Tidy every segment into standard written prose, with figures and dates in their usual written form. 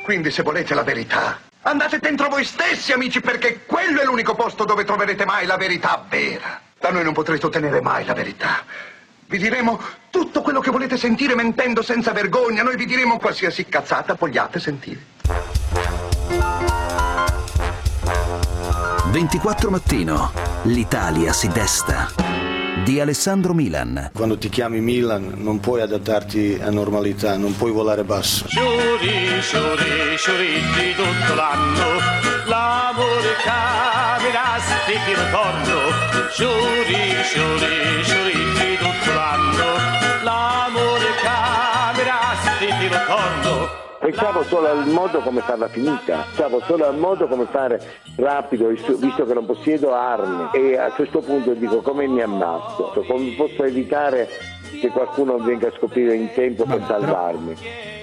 Quindi se volete la verità, andate dentro voi stessi, amici, perché quello è l'unico posto dove troverete mai la verità vera. Da noi non potrete ottenere mai la verità. Vi diremo tutto quello che volete sentire mentendo senza vergogna. Noi vi diremo qualsiasi cazzata vogliate sentire. 24 Mattino, l'Italia si desta, di Alessandro Milan. Quando ti chiami Milan non puoi adattarti a normalità, non puoi volare basso. Sciuri, sciuri, sciuritti tutto l'anno, l'amore capirà se ti ritorno. Sciuri, sciuri, sciuritti tutto l'anno, l'amore capirà se ti ritorno. Pensavo solo al modo come farla finita, pensavo solo al modo come fare rapido, visto che non possiedo armi, e a questo punto dico come mi ammazzo, come posso evitare che qualcuno venga a scoprire in tempo per salvarmi.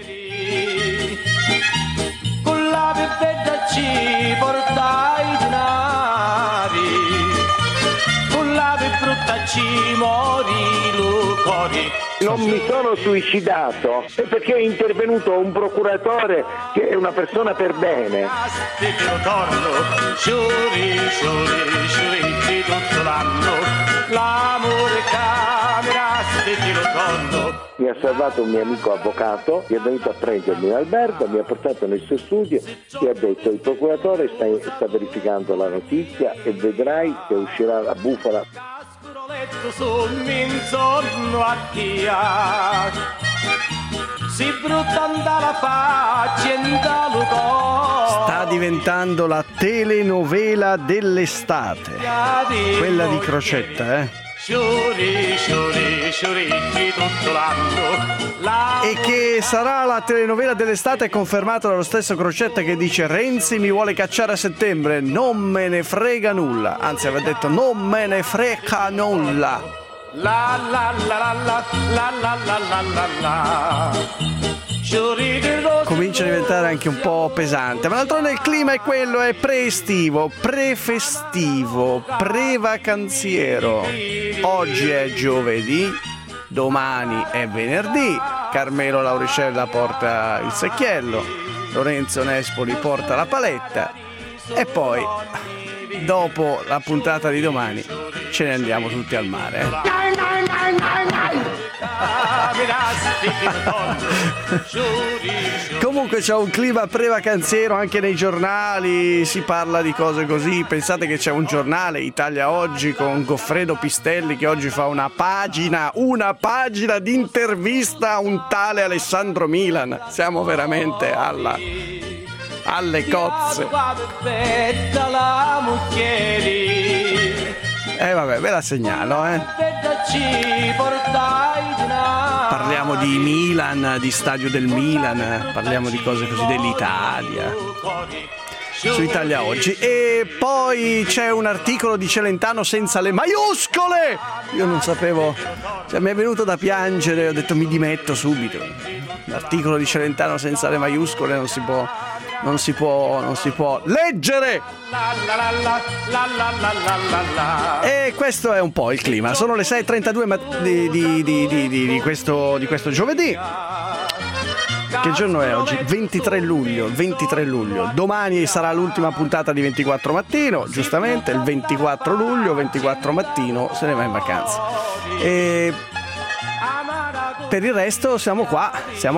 Con la pipetta ci portai denari, con la brutta ci mori lucori. Non mi sono suicidato perché è intervenuto un procuratore che è una persona per bene. Sciuri, sciuri, sciuritti tutto l'anno, l'amore camera se ti ritorno. Mi ha salvato un mio amico avvocato che è venuto a prendermi in albergo, mi ha portato nel suo studio e ha detto: il procuratore sta verificando la notizia e vedrai che uscirà la bufala. Sta diventando la telenovela dell'estate, quella di Crocetta, Sciuri, sciuri, sciuritti tutto l'anno. E che sarà la telenovela dell'estate, confermato dallo stesso Crocetta, che dice: Renzi mi vuole cacciare a settembre, non me ne frega nulla. Anzi, aveva detto non me ne frega nulla. La la la la la la la la la la. Comincia a diventare anche un po' pesante, ma d'altronde il clima è quello, è pre-estivo, pre-festivo, pre-vacanziero. Oggi è giovedì, domani è venerdì, Carmelo Lauricella porta il secchiello, Lorenzo Nespoli porta la paletta e poi, dopo la puntata di domani, ce ne andiamo tutti al mare. Comunque c'è un clima pre-vacanziero anche nei giornali, si parla di cose così. Pensate che c'è un giornale, Italia Oggi, con Goffredo Pistelli, che oggi fa una pagina di intervista a un tale Alessandro Milan. Siamo veramente alle cozze. Vabbè, ve la segnalo, Parliamo di Milan, di stadio del Milan, parliamo di cose così dell'Italia su Italia Oggi. E poi c'è un articolo di Celentano senza le maiuscole. Io non sapevo, mi è venuto da piangere, ho detto mi dimetto subito. L'articolo di Celentano senza le maiuscole non si può leggere. E questo è un po' il clima. Sono le 6:32 di questo giovedì. Che giorno è oggi? 23 luglio. Domani sarà l'ultima puntata di 24 Mattino, giustamente, il 24 luglio, 24 Mattino se ne va in vacanza. E per il resto siamo qua.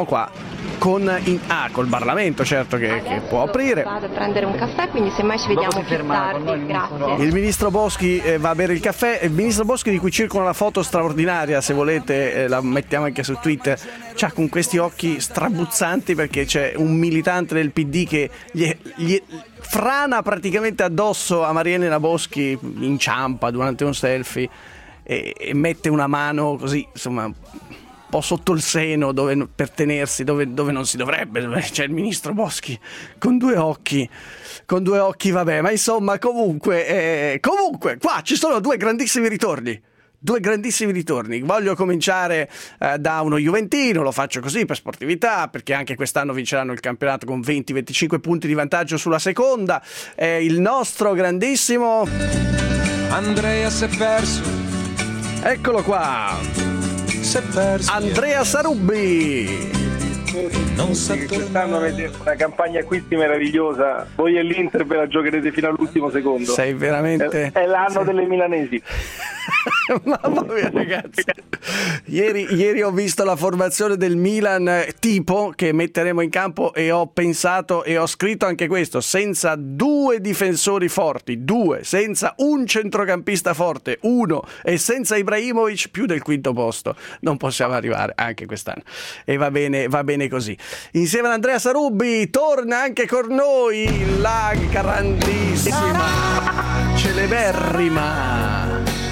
Col Parlamento, certo, che può aprire. Vado a prendere un caffè, quindi semmai ci vediamo più tardi. Grazie. Il ministro Boschi va a bere il caffè. Il ministro Boschi, di cui circola una foto straordinaria, se volete la mettiamo anche su Twitter, c'ha con questi occhi strabuzzanti perché c'è un militante del PD che gli frana praticamente addosso a Maria Elena Boschi, inciampa durante un selfie e mette una mano così, insomma, po' sotto il seno per tenersi dove non si dovrebbe, dove c'è il ministro Boschi con due occhi, vabbè, ma insomma comunque qua ci sono due grandissimi ritorni. Voglio cominciare da uno juventino, lo faccio così per sportività, perché anche quest'anno vinceranno il campionato con 20-25 punti di vantaggio sulla seconda. È il nostro grandissimo Andrea si è perso. Eccolo qua, Andrea Sarubbi. Non sa Quest'anno avete una campagna acquisti meravigliosa. Voi e l'Inter ve la giocherete fino all'ultimo secondo. Sei veramente... È l'anno delle milanesi. Mamma mia, ragazzi. Ieri ho visto la formazione del Milan tipo che metteremo in campo e ho pensato e ho scritto anche questo: senza 2 difensori forti, 2, senza un centrocampista forte, 1, e senza Ibrahimovic più del quinto posto non possiamo arrivare anche quest'anno, e va bene così. Insieme ad Andrea Sarubbi torna anche con noi la grandissima, celeberrima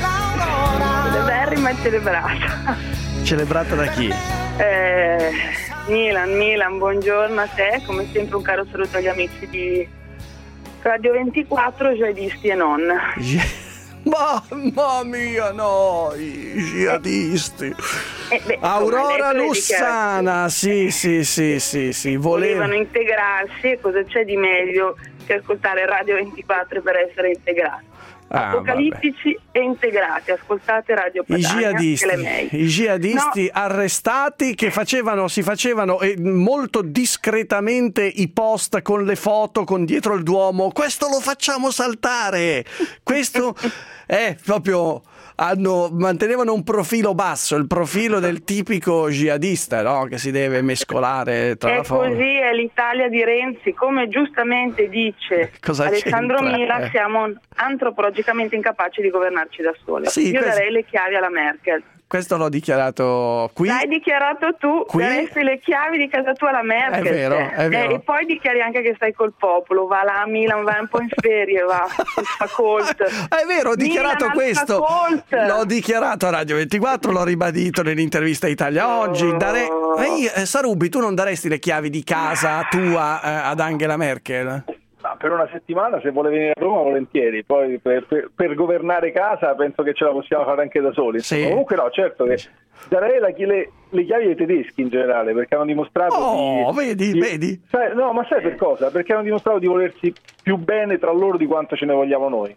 e celebrata. Celebrata da chi? Milan, buongiorno a te, come sempre un caro saluto agli amici di Radio 24, jihadisti e non. Mamma mia, no, i jihadisti. Aurora Lussana, sì, volevano integrarsi, e cosa c'è di meglio che ascoltare Radio 24 per essere integrati? Apocalittici e integrati, ascoltate Radio Padania. I jihadisti arrestati che si facevano molto discretamente i post con le foto con dietro il Duomo. Questo lo facciamo saltare, questo è proprio... mantenevano un profilo basso, il profilo del tipico jihadista, no? Che si deve mescolare tra la foto. Così è l'Italia di Renzi, come giustamente dice Alessandro Mila, siamo antropologicamente incapaci di governarci da soli. Io darei le chiavi alla Merkel. Questo l'ho dichiarato qui. L'hai dichiarato tu, daresti le chiavi di casa tua alla Merkel. È vero. E poi dichiari anche che stai col popolo, va là a Milan, va un po' in ferie, va, fa Colt. È vero, ho dichiarato questo. L'ho dichiarato a Radio 24, l'ho ribadito nell'intervista a Italia Oggi. Sarubbi, tu non daresti le chiavi di casa tua ad Angela Merkel? Per una settimana, se vuole venire a Roma, volentieri. Poi per governare casa penso che ce la possiamo fare anche da soli. Sì. Comunque no, certo che darei le chiavi ai tedeschi in generale, perché hanno dimostrato vedi? Ma sai per cosa? Perché hanno dimostrato di volersi più bene tra loro di quanto ce ne vogliamo noi.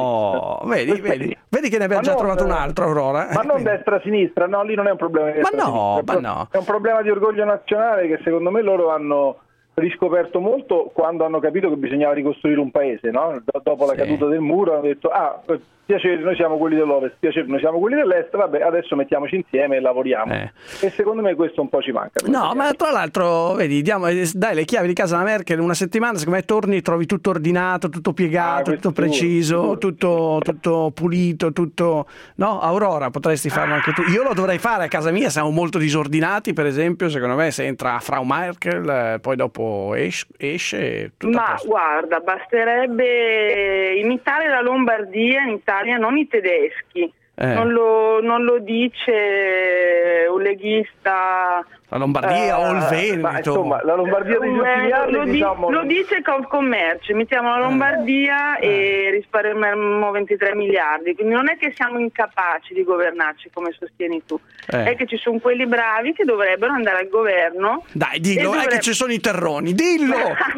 Vedi che ne abbiamo già trovato un altro, Aurora. Ma non destra-sinistra, no, lì non è un problema di destra-sinistra. È un problema di orgoglio nazionale che secondo me loro hanno riscoperto molto quando hanno capito che bisognava ricostruire un paese, no? Dopo la caduta del muro hanno detto piacere, noi siamo quelli dell'Ovest, piacere, noi siamo quelli dell'Est, vabbè, adesso mettiamoci insieme e lavoriamo. E secondo me questo un po' ci manca. No, ma tra l'altro, vedi, dai le chiavi di casa alla Merkel, una settimana, secondo me torni, trovi tutto ordinato, tutto piegato, tutto preciso, tutto pulito, tutto... No, Aurora, potresti farlo anche tu. Io lo dovrei fare a casa mia, siamo molto disordinati, per esempio, secondo me se entra Frau Merkel, poi dopo esce tutto. Ma guarda, basterebbe imitare la Lombardia in Italia, non i tedeschi. Non lo dice un leghista. La Lombardia o il Veneto. Insomma, la Lombardia degli ultimi anni, lo dice Confcommercio, mettiamo la Lombardia e risparmiamo 23 miliardi, quindi non è che siamo incapaci di governarci come sostieni tu, è che ci sono quelli bravi che dovrebbero andare al governo. Dai, dillo, è che ci sono i terroni, dillo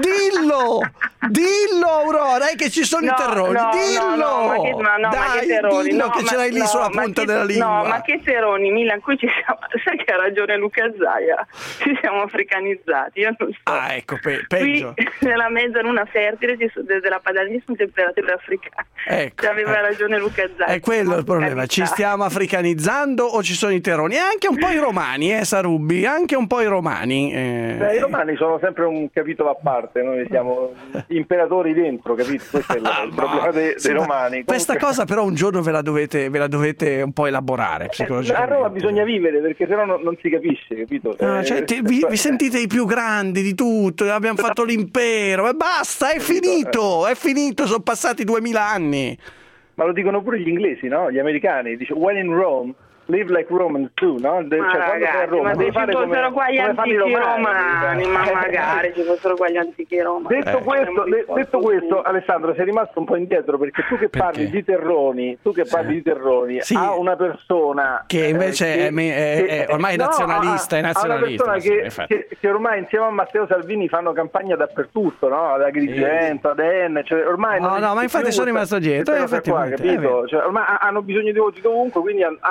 Aurora, è che ci sono i terroni, dillo! Dai, terroni? Dillo che ce l'hai lì sulla punta della lingua. No, ma che teroni, Milan, qui ci siamo, sai che ha ragione Luca Zaia, ci siamo africanizzati, io non so. Ecco, peggio. Qui nella mezza luna fertile della Padania sono temperature africane. Ecco, aveva ragione Luca Zaia. È quello il problema, ci stiamo africanizzando o ci sono i teroni? E anche un po' i romani, Sarubbi, anche un po' i romani. I romani sono sempre un capitolo a parte, noi siamo imperatori dentro, capito? Questo è il problema dei romani. Questa cosa però un giorno ve la dovete un po' elaborare psicologicamente. A Roma bisogna vivere, perché sennò non si capisce, capito? Vi sentite i più grandi di tutto, abbiamo fatto l'impero e basta, è finito, sono passati 2000 anni. Ma lo dicono pure gli inglesi, no? Gli americani, dice when in Rome live like Romans too, no? Ragazzi, ma se ci fossero qua gli antichi romani, ma magari ci fossero qua gli antichi romani. Detto questo, Alessandro, sei rimasto un po' indietro, perché tu che parli di terroni, a una persona che invece è ormai nazionalista, è nazionalista. Una persona che ormai insieme a Matteo Salvini fanno campagna dappertutto, no? Ad Agrigento, ad Enna, cioè ormai ma infatti sono rimasto dietro, capito? Cioè, ormai hanno bisogno di voti dovunque, quindi hanno improvvisato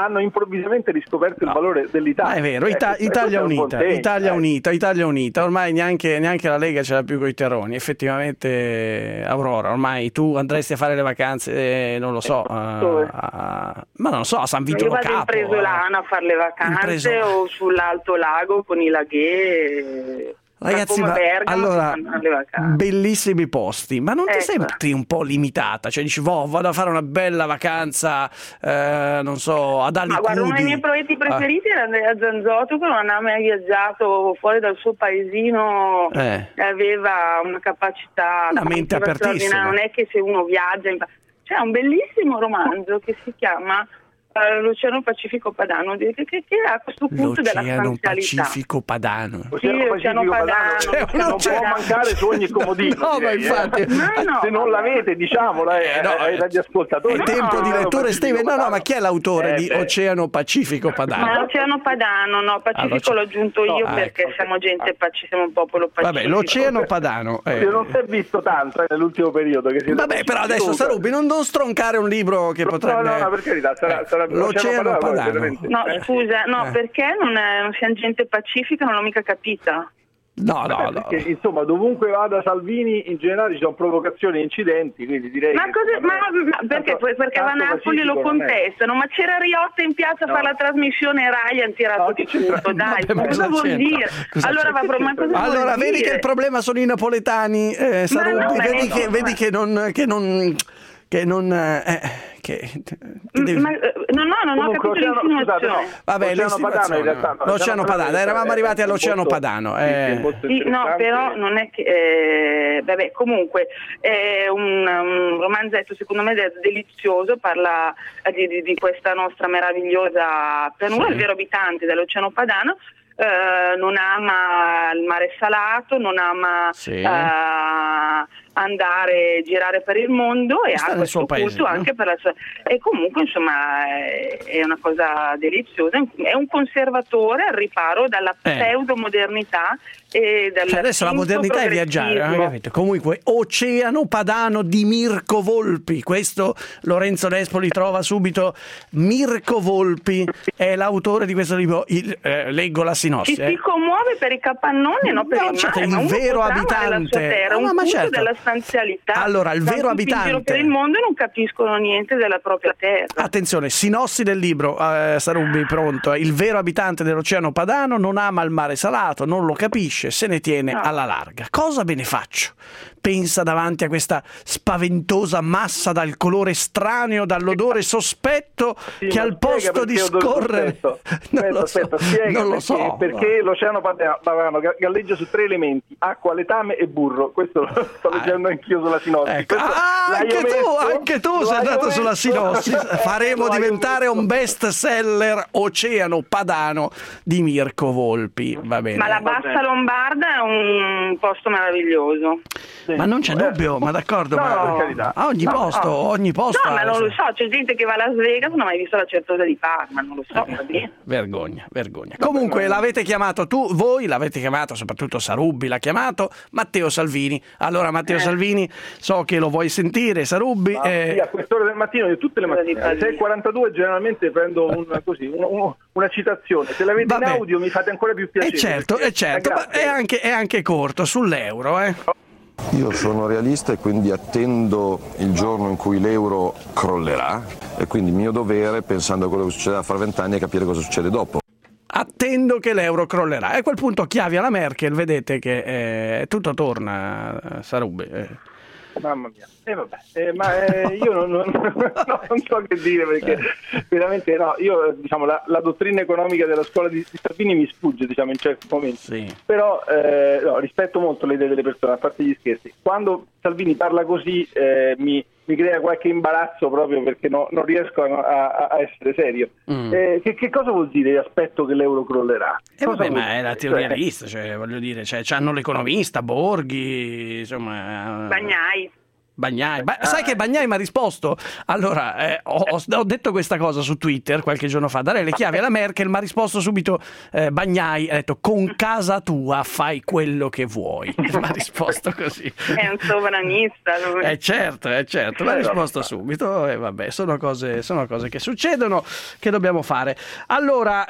improvvisamente riscoperto il valore dell'Italia. È vero, Italia unita, ormai neanche la Lega ce l'ha più coi terroni. Effettivamente, Aurora, ormai tu andresti a fare le vacanze, non lo so, ma non lo so, a San Vito Lo Capo. Io vado in Presolana a fare le vacanze o sull'Alto Lago con i laghi. Ragazzi, allora, bellissimi posti, ma non ti senti un po' limitata? Cioè dici, vado a fare una bella vacanza, non so, ad Alicudi. Ma guarda, uno dei miei progetti preferiti era andare a Zanzotto, che non ha mai viaggiato fuori dal suo paesino, aveva una capacità, una mente apertissima. Non è che se uno viaggia, c'è un bellissimo romanzo che si chiama l'Oceano Pacifico Padano, che a questo punto della stanzialità. L'Oceano Pacifico Padano. Sì, l'Oceano Padano. Non può mancare su ogni comodino. No, ma infatti. Se non l'avete, diciamolo ai radioascoltatori. È tempo di lettura, Steven. No, ma chi è l'autore di Oceano Pacifico Padano? Ma Oceano Padano, no, Pacifico l'ho aggiunto io perché siamo gente siamo un popolo pacifico. Vabbè, l'Oceano Padano. Non si è visto tanto nell'ultimo periodo. Vabbè, però adesso Sarubi, non stroncare un libro che potrebbe. No, per carità, sarà l'Oceano Padano. No, scusa, perché non siamo gente pacifica, non l'ho mica capita. No. Perché, insomma, dovunque vada Salvini in generale ci sono provocazioni e incidenti, quindi direi perché va Napoli lo contestano, ma c'era Riotta in piazza a fare la trasmissione Rai, hanno tirato di tutto, dai, cosa vuol dire? Allora vedi che il problema sono i napoletani, Sarubi, vedi che non ho capito l'insinuazione. Vabbè, l'Oceano Padano, eravamo arrivati all'Oceano Padano. No, però non è che comunque è un romanzetto secondo me delizioso, parla di questa nostra meravigliosa pianura, il vero abitante dell'Oceano Padano. Non ama il mare salato, non ama girare per il mondo e ha questo culto anche per la sua. E comunque insomma è una cosa deliziosa, è un conservatore al riparo dalla pseudomodernità e adesso la modernità è viaggiare, capito? Comunque Oceano Padano di Mirko Volpi, questo Lorenzo Nespoli trova subito. Mirko Volpi è l'autore di questo libro, leggo la sinossi. Si commuove per i capannoni, no per il mare, il vero abitante della stanzialità. Allora, il vero abitante in giro per il mondo non capiscono niente della propria terra. Attenzione, sinossi del libro, Sarubi, pronto. Il vero abitante dell'Oceano Padano non ama il mare salato, non lo capisce, se ne tiene alla larga. Cosa me ne faccio? Pensa davanti a questa spaventosa massa dal colore estraneo, dall'odore sospetto, che al posto di scorrere non lo so perché l'Oceano Padano galleggia su 3 elementi: acqua, letame e burro. Questo lo sto leggendo anch'io sulla sinossi. Ecco. Anche tu sei andato sulla sinossi. Faremo diventare un best seller Oceano Padano di Mirko Volpi. Va bene. Ma la Bassa Lombarda è un posto meraviglioso. Ma non c'è dubbio, ma d'accordo, ma per carità. Ogni posto. No, ma non lo so, c'è gente che va a Las Vegas, non ha mai visto la Certosa di Parma, non lo so. Vergogna. Comunque l'avete chiamato voi l'avete chiamato, soprattutto Sarubi l'ha chiamato, Matteo Salvini. Allora Matteo Salvini, so che lo vuoi sentire, Sarubi. Sì, a quest'ora del mattino, di tutte le mattine, alle 6:42 generalmente prendo una citazione. Se l'avete in audio mi fate ancora più piacere. Certo, ma è anche corto sull'euro, Io sono realista e quindi attendo il giorno in cui l'euro crollerà e quindi mio dovere, pensando a quello che succederà fra 20 anni, è capire cosa succede dopo. Attendo che l'euro crollerà e a quel punto chiavi alla Merkel, vedete che tutto torna, Sarubi. Mamma mia, io non so che dire, perché veramente io la dottrina economica della scuola di Salvini mi sfugge in certi momenti, però rispetto molto le idee delle persone, a parte gli scherzi. Quando Salvini parla così mi crea qualche imbarazzo, proprio perché non riesco a essere serio. Che cosa vuol dire aspetto che l'euro crollerà? Ma è la teoria vista, voglio dire, c'hanno l'economista, Borghi, insomma, Bagnai. Bagnai. Sai che Bagnai mi ha risposto? Allora, ho detto questa cosa su Twitter qualche giorno fa, dare le chiavi alla Merkel, mi ha risposto subito Bagnai, ha detto con casa tua fai quello che vuoi. Mi ha risposto così. È un sovranista lui. Certo, mi ha risposto subito e vabbè, sono cose che succedono, che dobbiamo fare. Allora,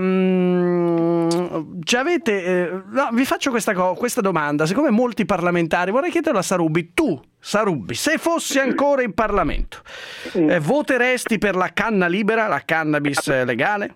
ci avete vi faccio questa domanda, siccome molti parlamentari, vorrei chiederlo a Sarubbi, Sarubbi, se fossi ancora in Parlamento, voteresti per la canna libera, la cannabis legale?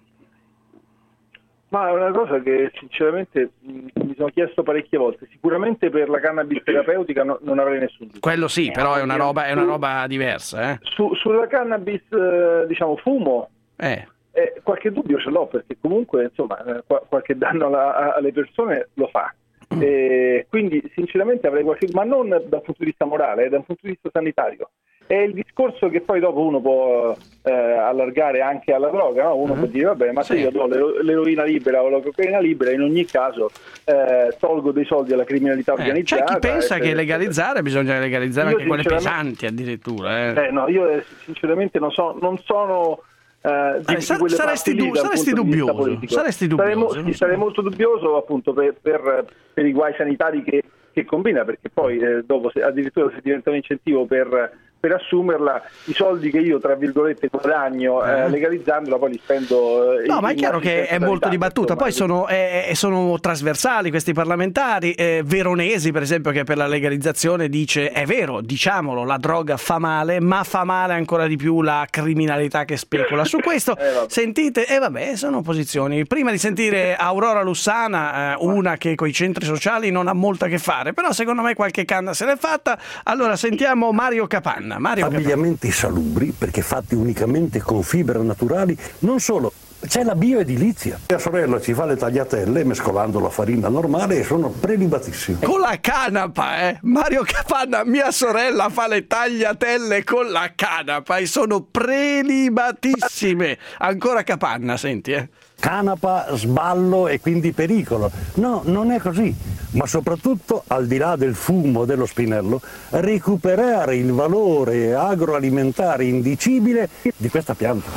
Ma è una cosa che sinceramente mi sono chiesto parecchie volte. Sicuramente per la cannabis terapeutica non avrei nessun dubbio. Quello sì, però è una roba diversa. Sulla cannabis, diciamo, fumo, qualche dubbio ce l'ho, perché comunque insomma qualche danno alle persone lo fa. Quindi sinceramente avrei ma non dal punto di vista morale, dal punto di vista sanitario. È il discorso che poi dopo uno può allargare anche alla droga, no? Uno può dire vabbè, ma se io do l'eroina libera o la cocaina libera, in ogni caso tolgo dei soldi alla criminalità organizzata. C'è chi pensa che legalizzare bisogna legalizzare anche quelle pesanti addirittura. No, io sinceramente non sono saresti dubbioso. Sarei molto dubbioso appunto per i guai sanitari che combina, perché poi dopo addirittura se diventa un incentivo per assumerla, i soldi che io tra virgolette guadagno legalizzandola poi li spendo ma è chiaro che è molto dibattuta, poi sono trasversali questi parlamentari. Veronesi per esempio, che per la legalizzazione dice è vero, diciamolo, la droga fa male, ma fa male ancora di più la criminalità che specula su questo. Sentite, sono posizioni. Prima di sentire Aurora Lussana, una che coi centri sociali non ha molto a che fare, però secondo me qualche canna se l'è fatta. Allora sentiamo Mario Capanna. Abbigliamenti salubri, perché fatti unicamente con fibre naturali. Non solo, c'è la bioedilizia. Mia sorella ci fa le tagliatelle mescolando la farina normale e sono prelibatissime. Con la canapa, Mario Capanna, mia sorella fa le tagliatelle con la canapa e sono prelibatissime. Ancora Capanna, senti, Canapa, sballo e quindi pericolo. No, non è così. Ma soprattutto, al di là del fumo dello spinello, recuperare il valore agroalimentare indicibile di questa pianta.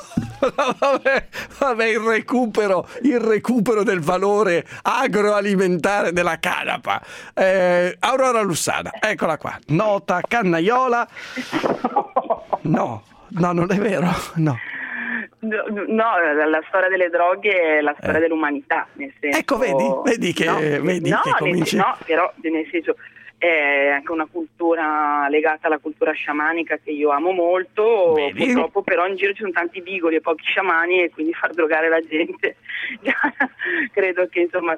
Vabbè, il recupero del valore agroalimentare della canapa. Aurora Lussana, eccola qua. Nota cannaiola. No, non è vero, no. No, la storia delle droghe è la storia dell'umanità, nel senso. Ecco, vedi che cominci. No, però nel senso è anche una cultura legata alla cultura sciamanica che io amo molto. Purtroppo però in giro ci sono tanti bigoli e pochi sciamani, e quindi far drogare la gente credo che insomma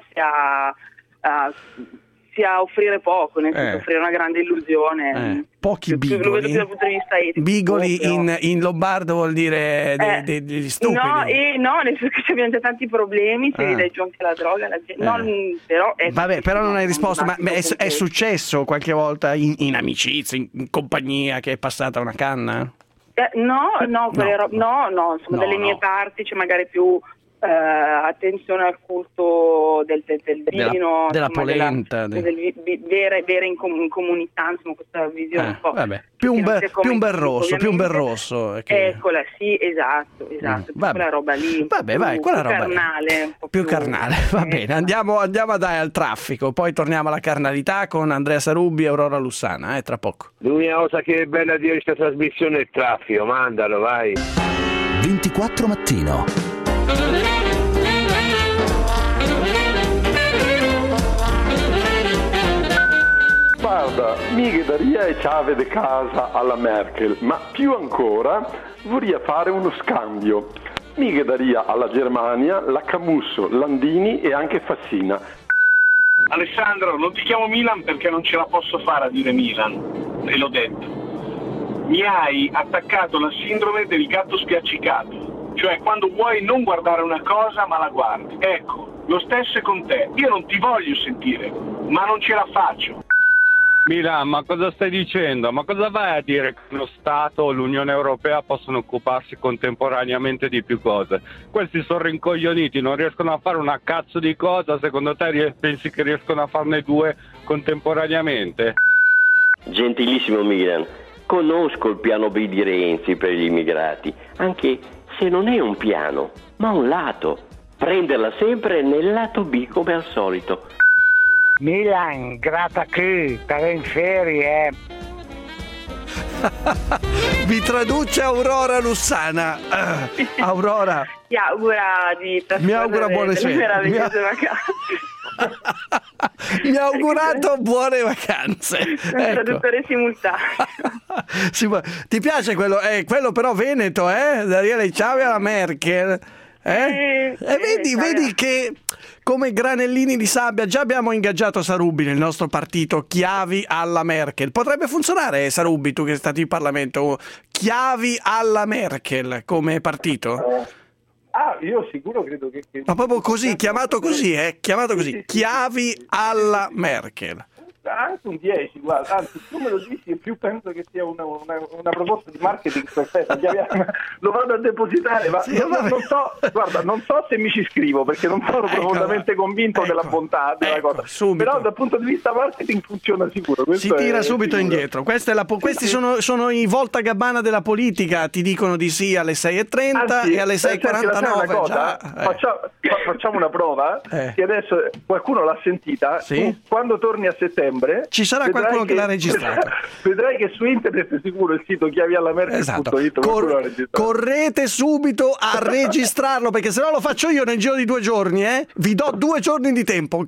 sia offrire poco, nel senso offrire una grande illusione. Pochi bigoli. Lo vedo più dal punto di vista etico. Bigoli in lombardo vuol dire degli stupidi. No, nel senso che abbiamo già tanti problemi, se li dai giù anche la droga, la gente. Però non hai risposto, ma è successo qualche volta in amicizia, in compagnia, che è passata una canna? Delle mie parti c'è magari più attenzione al culto del vino, della polenta, vera in comunità, insomma, questa visione un po'. Più un bel rosso. Eccola, sì, esatto, quella roba lì. Quella roba carnale, più carnale. Va bene, andiamo a dare al traffico, poi torniamo alla carnalità con Andrea Sarubbi e Aurora Lussana, tra poco. L'unica cosa che è bella di questa trasmissione è il traffico, mandalo, vai. 24 mattino. Guarda, mi daria chiave di casa alla Merkel, ma più ancora vorrei fare uno scambio. Mi daria alla Germania la Camusso, Landini e anche Fassina. Alessandro, non ti chiamo Milan perché non ce la posso fare a dire Milan, te l'ho detto. Mi hai attaccato la sindrome del gatto spiaccicato, cioè quando vuoi non guardare una cosa ma la guardi. Ecco, lo stesso è con te. Io non ti voglio sentire, ma non ce la faccio. Milan, ma cosa stai dicendo? Ma cosa vai a dire che lo Stato o l'Unione Europea possono occuparsi contemporaneamente di più cose? Questi sono rincoglioniti, non riescono a fare una cazzo di cosa, secondo te pensi che riescono a farne due contemporaneamente? Gentilissimo Milan, conosco il piano B di Renzi per gli immigrati, anche se non è un piano, ma un lato. Prenderla sempre nel lato B come al solito. Milan, grata qui, per in ferie. Vi traduce Aurora Lussana. Aurora. Mi augura di Mi augura buone meravigliose vacanze. Mi ha augurato buone vacanze. Traduttore simultaneo. Sì, ti piace quello? Quello però veneto, Daniele Ciavi alla Merkel. Vedi che come granellini di sabbia già abbiamo ingaggiato Sarubbi nel nostro partito, chiavi alla Merkel. Potrebbe funzionare, Sarubbi, tu che sei stato in Parlamento, chiavi alla Merkel come partito? Io sicuro credo che ma proprio così, chiamato così, chiamato così, sì. Chiavi alla Merkel. Anche un 10, guarda, anzi tu me lo dici e più penso che sia una proposta di marketing perfetta. Lo vado a depositare, ma sì, non so se mi ci iscrivo perché non sono profondamente convinto della bontà della cosa. Subito. Però dal punto di vista marketing funziona sicuro. Si tira subito sicuro. Indietro. Questi sono i voltagabbana della politica, ti dicono di sì alle 6:30 e alle 6:49 facciamo una prova che adesso qualcuno l'ha sentita. Sì? Quando torni a settembre ci sarà qualcuno che l'ha registrato. Vedrai che su internet sicuro il sito chiaviallamerkel.it. Esatto. Correte subito a registrarlo, perché se no lo faccio io nel giro di 2 giorni. Vi do 2 giorni di tempo.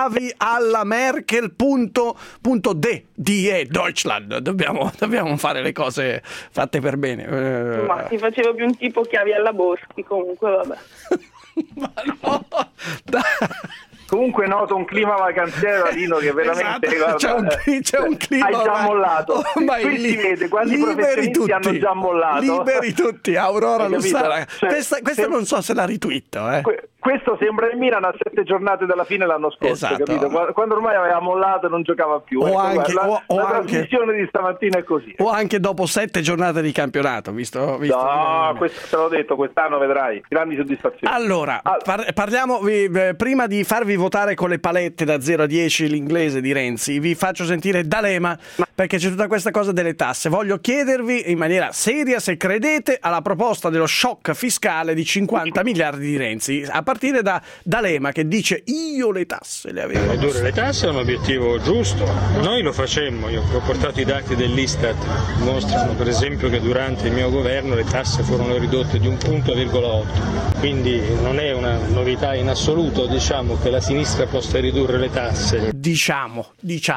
Chiaviallamerkel.de Deutschland. Dobbiamo fare le cose fatte per bene. Ma ti facevo più un tipo chiavi alla Boschi, comunque vabbè. Ma no, comunque noto un clima vacanziero, Lino, che veramente c'è un clima. Hai già mollato. Qui si vede quanti professionisti hanno già mollato. Liberi tutti, Aurora Lussana. Questa non so se la ritwitto. Questo sembra il Milan a 7 giornate dalla fine l'anno scorso, esatto. Capito? Quando ormai aveva mollato e non giocava più. La trasmissione di stamattina è così. O anche dopo 7 giornate di campionato, visto no, questo te l'ho detto, quest'anno vedrai, grandi soddisfazioni. Allora, parliamo, prima di farvi votare con le palette da 0 a 10 l'inglese di Renzi, vi faccio sentire D'Alema, perché c'è tutta questa cosa delle tasse. Voglio chiedervi in maniera seria se credete alla proposta dello shock fiscale di 50 miliardi di Renzi, a partire da D'Alema che dice io le tasse le avevo. Ridurre le tasse è un obiettivo giusto, noi lo facemmo, io ho portato i dati dell'Istat, mostrano per esempio che durante il mio governo le tasse furono ridotte di 1,8 punti, quindi non è una novità in assoluto, diciamo, che la sinistra possa ridurre le tasse. Diciamo.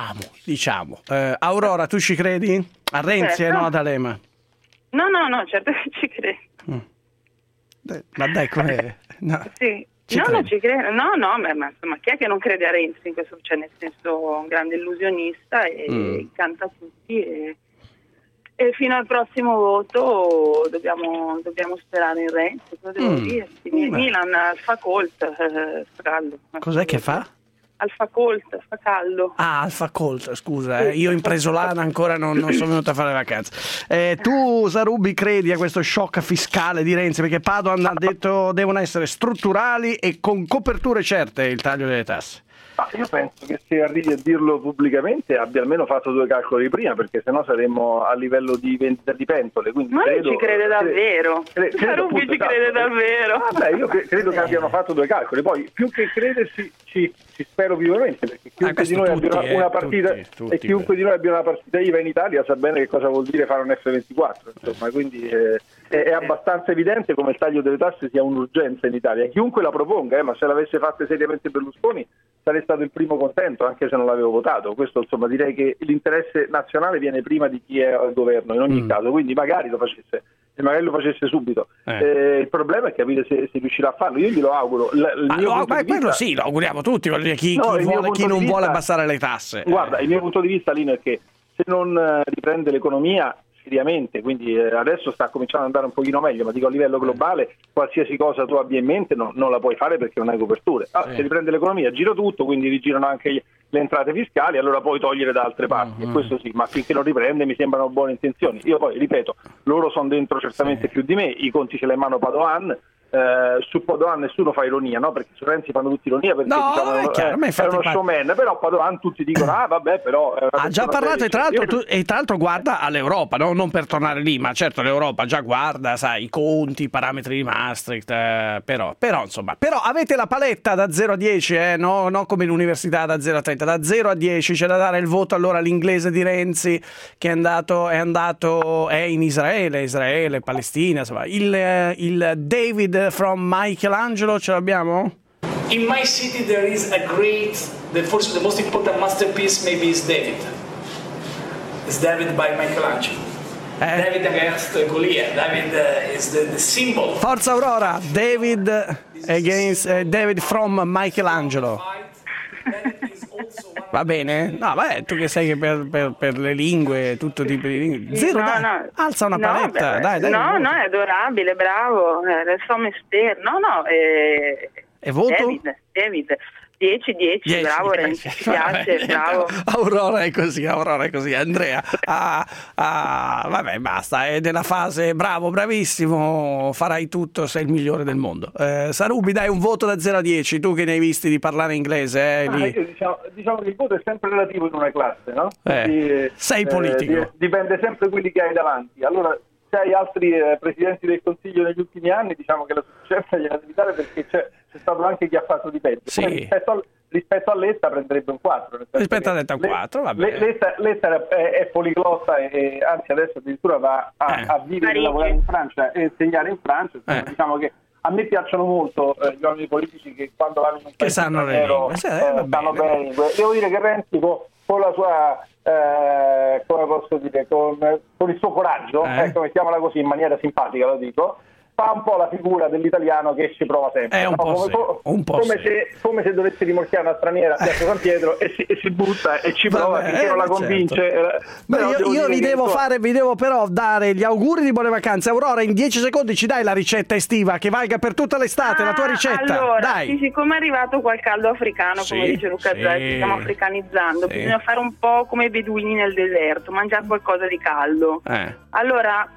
Aurora, tu ci credi? A Renzi e no ad D'Alema? No, certo che ci credo. Ma dai, com'è? No. Sì. Non ci credo, ma insomma, chi è che non crede a Renzi in questo? Cioè, nel senso, un grande illusionista e incanta tutti e fino al prossimo voto dobbiamo sperare in Renzi, cosa devo dirti? Milan Alfa Colt, fa caldo. Cos'è che fa? Alfa Colt, fa caldo. Alfa Colt, scusa, io in Presolana ancora non sono venuto a fare le vacanze. Tu, Sarubbi, credi a questo shock fiscale di Renzi? Perché Padoan ha detto devono essere strutturali e con coperture certe il taglio delle tasse. Io penso che se arrivi a dirlo pubblicamente abbia almeno fatto 2 calcoli prima, perché sennò saremmo a livello di vendita di pentole. Quindi ma lui ci crede davvero? Sarubbi ci crede davvero? Io credo che abbiano fatto 2 calcoli. Poi più che credersi ci spero vivamente, perché chiunque di noi abbia una partita e chiunque di noi abbia una partita IVA in Italia sa bene che cosa vuol dire fare un F24, insomma, quindi è abbastanza evidente come il taglio delle tasse sia un'urgenza in Italia. Chiunque la proponga, ma se l'avesse fatta seriamente Berlusconi sarei stato il primo contento, anche se non l'avevo votato. Questo, insomma, direi che l'interesse nazionale viene prima di chi è al governo in ogni caso, quindi magari lo facesse subito. Il problema è capire se riuscirà a farlo. Io glielo auguro. Quello sì, lo auguriamo tutti, chi non vuole abbassare le tasse. Guarda, il mio punto di vista, Lino, è che se non riprende l'economia seriamente, quindi adesso sta cominciando ad andare un pochino meglio, ma dico a livello globale, qualsiasi cosa tu abbia in mente non la puoi fare perché non hai coperture. Se riprende l'economia gira tutto, quindi rigirano anche le entrate fiscali, allora puoi togliere da altre parti, e questo sì, ma finché non riprende mi sembrano buone intenzioni. Io poi ripeto, loro sono dentro certamente più di me, i conti ce l'ha in mano Padoan, su Padoan nessuno fa ironia, no? Perché su Renzi fanno tutti ironia perché no, è chiaro, è uno showman, però Padoan tutti dicono vabbè, però ha già parlato e tra l'altro guarda all'Europa, no? Non per tornare lì, ma certo l'Europa già guarda, sai, i conti, i parametri di Maastricht, però insomma, però avete la paletta da 0 a 10, no come l'università da 0 a 30, da 0 a 10 c'è da dare il voto allora all'inglese di Renzi che è in Israele, Palestina, insomma, il David from Michelangelo ce l'abbiamo? In my city there is the most important masterpiece maybe is David. It's David by Michelangelo. David against Goliath. David is the symbol. Forza Aurora, David against David from Michelangelo. Va bene? No, vabbè, tu che sai che per le lingue, tutto tipo di lingue. Zero, no. Alza una paletta, dai. No, è adorabile, bravo. Le somme esterne. E voto? David. 10, bravo Renzi, ci piace, bravo. Aurora è così, Andrea. Vabbè, basta, è nella fase bravo, bravissimo, farai tutto, sei il migliore del mondo. Sarubi, dai un voto da 0 a 10, tu che ne hai visti di parlare inglese, lì. Diciamo che il voto è sempre relativo in una classe, no? Sei politico. Dipende sempre quelli che hai davanti. Allora, se hai altri presidenti del Consiglio negli ultimi anni, diciamo che la sufficienza gliela devi dare perché c'è stato anche chi ha fatto di peggio. Sì. Rispetto a Letta prenderebbe un 4. Rispetto a Letta un 4, va bene. Letta è poliglotta e anzi adesso addirittura va a vivere e lavorare in Francia e insegnare in Francia. Diciamo che a me piacciono molto gli uomini politici che quando vanno in un paese straniero stanno bene. Devo dire che Renzi con la sua come posso dire, con il suo coraggio, mettiamola così in maniera simpatica, lo dico, fa un po' la figura dell'italiano che ci prova sempre, come se dovesse rimorchiare una straniera a Piazza San Pietro e si butta e ci prova finché non la convince. Io vi devo però dare gli auguri di buone vacanze. Aurora, in 10 secondi ci dai la ricetta estiva che valga per tutta l'estate, la tua ricetta. Allora, dai. Sì, siccome è arrivato quel caldo africano, come dice Luca Zai, stiamo africanizzando, bisogna fare un po' come i beduini nel deserto, mangiare qualcosa di caldo. Allora,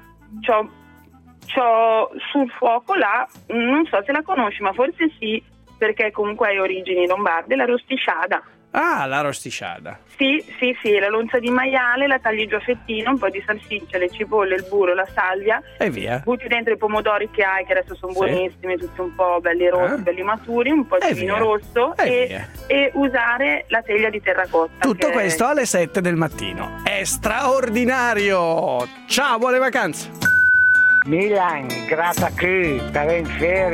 c'ho sul fuoco là, non so se la conosci, ma forse sì, perché comunque hai origini lombarde, la rosticciada. Ah, la rosticciada. Sì, la lonza di maiale, la tagli giù a fettino, un po' di salsiccia, le cipolle, il burro, la salvia. E via. Butti dentro i pomodori che hai, che adesso sono buonissimi, tutti un po' belli rossi, belli maturi, un po' di vino rosso e usare la teglia di terracotta. Tutto questo alle 7 del mattino. È straordinario! Ciao, buone vacanze! Milan, grata qui, stare in ferie.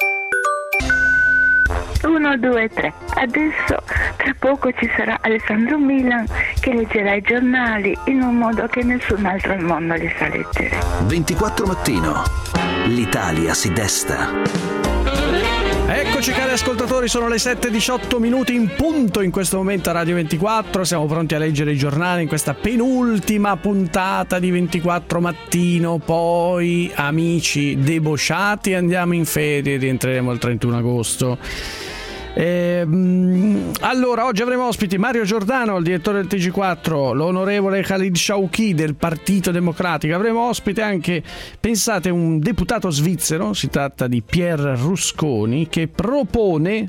1, 2, 3. Adesso tra poco ci sarà Alessandro Milan che leggerà i giornali in un modo che nessun altro al mondo li sa leggere. 24 mattino. L'Italia si desta. Eccoci cari ascoltatori, sono le 7:18 minuti in punto in questo momento a Radio 24, siamo pronti a leggere i giornali in questa penultima puntata di 24 mattino, poi amici debosciati andiamo in ferie, rientreremo il 31 agosto. Allora, oggi avremo ospiti Mario Giordano, il direttore del TG4, l'onorevole Khalid Shawki del Partito Democratico. Avremo ospite anche, pensate, un deputato svizzero, si tratta di Pierre Rusconi, che propone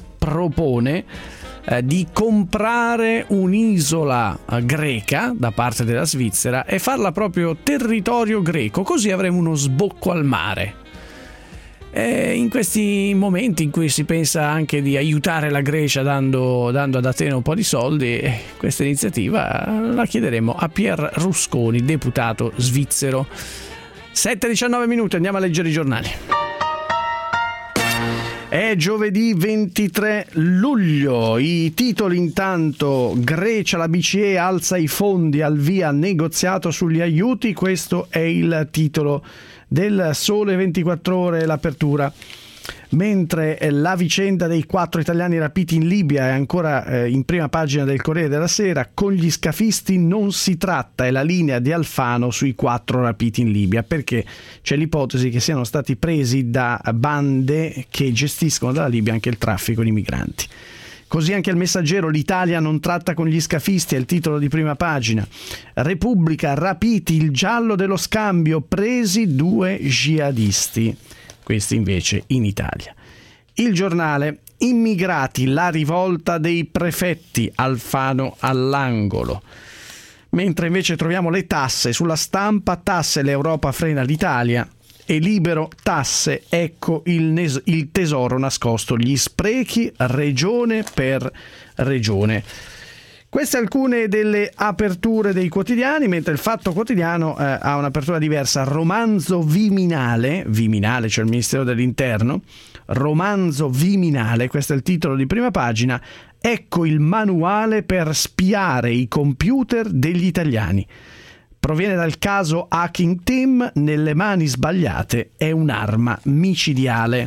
di comprare un'isola greca da parte della Svizzera e farla proprio territorio greco, così avremo uno sbocco al mare. In questi momenti in cui si pensa anche di aiutare la Grecia dando ad Atene un po' di soldi, questa iniziativa la chiederemo a Pierre Rusconi, deputato svizzero. 7:19 minuti, andiamo a leggere i giornali. È giovedì 23 luglio, i titoli intanto: Grecia, la BCE alza i fondi, al via negoziato sugli aiuti, questo è il titolo del Sole 24 Ore, l'apertura. Mentre la vicenda dei 4 italiani rapiti in Libia è ancora in prima pagina del Corriere della Sera. Con gli scafisti non si tratta, è la linea di Alfano sui 4 rapiti in Libia, perché c'è l'ipotesi che siano stati presi da bande che gestiscono dalla Libia anche il traffico di migranti. Così anche il Messaggero: l'Italia non tratta con gli scafisti, è il titolo di prima pagina. Repubblica: rapiti, il giallo dello scambio, presi 2 jihadisti. questi invece in Italia. Il Giornale: immigrati, la rivolta dei prefetti, Alfano all'angolo. Mentre invece troviamo le tasse sulla Stampa, tasse, l'Europa frena l'Italia, e Libero, tasse, ecco il tesoro nascosto, gli sprechi regione per regione. Queste alcune delle aperture dei quotidiani, mentre il Fatto Quotidiano ha un'apertura diversa. Romanzo Viminale, cioè il Ministero dell'Interno, romanzo Viminale, questo è il titolo di prima pagina, ecco il manuale per spiare i computer degli italiani. Proviene dal caso Hacking Team, nelle mani sbagliate è un'arma micidiale.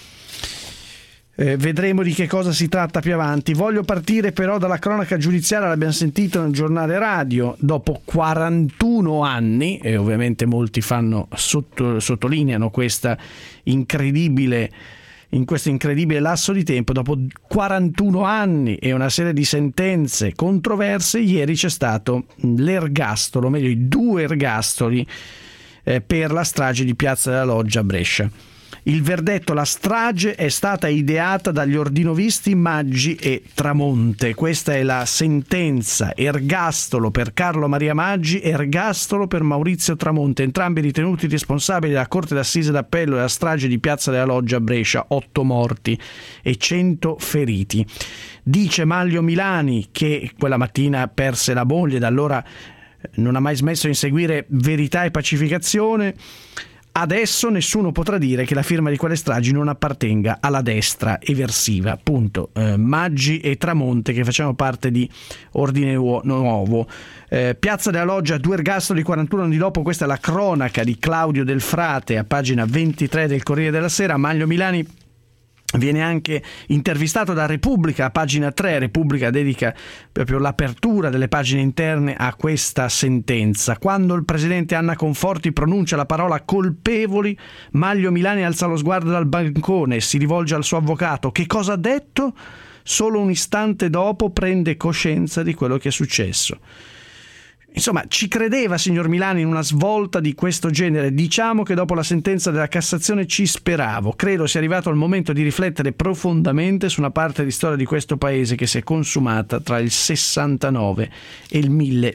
Vedremo di che cosa si tratta più avanti. Voglio partire però dalla cronaca giudiziaria, l'abbiamo sentito nel giornale radio, dopo 41 anni, e ovviamente molti sottolineano questo incredibile lasso di tempo, dopo 41 anni e una serie di sentenze controverse, ieri c'è stato l'ergastolo, meglio i 2 ergastoli per la strage di Piazza della Loggia a Brescia. Il verdetto: la strage è stata ideata dagli ordinovisti Maggi e Tramonte. Questa è la sentenza: ergastolo per Carlo Maria Maggi, ergastolo per Maurizio Tramonte, entrambi ritenuti responsabili della Corte d'Assise d'Appello della strage di Piazza della Loggia a Brescia, 8 morti e 100 feriti. Dice Manlio Milani, che quella mattina perse la moglie, da allora non ha mai smesso di inseguire Verità e Pacificazione. Adesso nessuno potrà dire che la firma di quelle stragi non appartenga alla destra eversiva. Punto. Maggi e Tramonte, che facevano parte di Ordine Nuovo. Piazza della Loggia, 2 ergastoli 41 anni dopo. Questa è la cronaca di Claudio Del Frate a pagina 23 del Corriere della Sera. Manlio Milani viene anche intervistato da Repubblica a pagina 3. Repubblica dedica proprio l'apertura delle pagine interne a questa sentenza. Quando il presidente Anna Conforti pronuncia la parola colpevoli, Manlio Milani alza lo sguardo dal bancone e si rivolge al suo avvocato. Che cosa ha detto? Solo un istante dopo prende coscienza di quello che è successo. Insomma, ci credeva, signor Milani, in una svolta di questo genere? Diciamo che dopo la sentenza della Cassazione ci speravo. Credo sia arrivato il momento di riflettere profondamente su una parte di storia di questo paese che si è consumata tra il 69 e il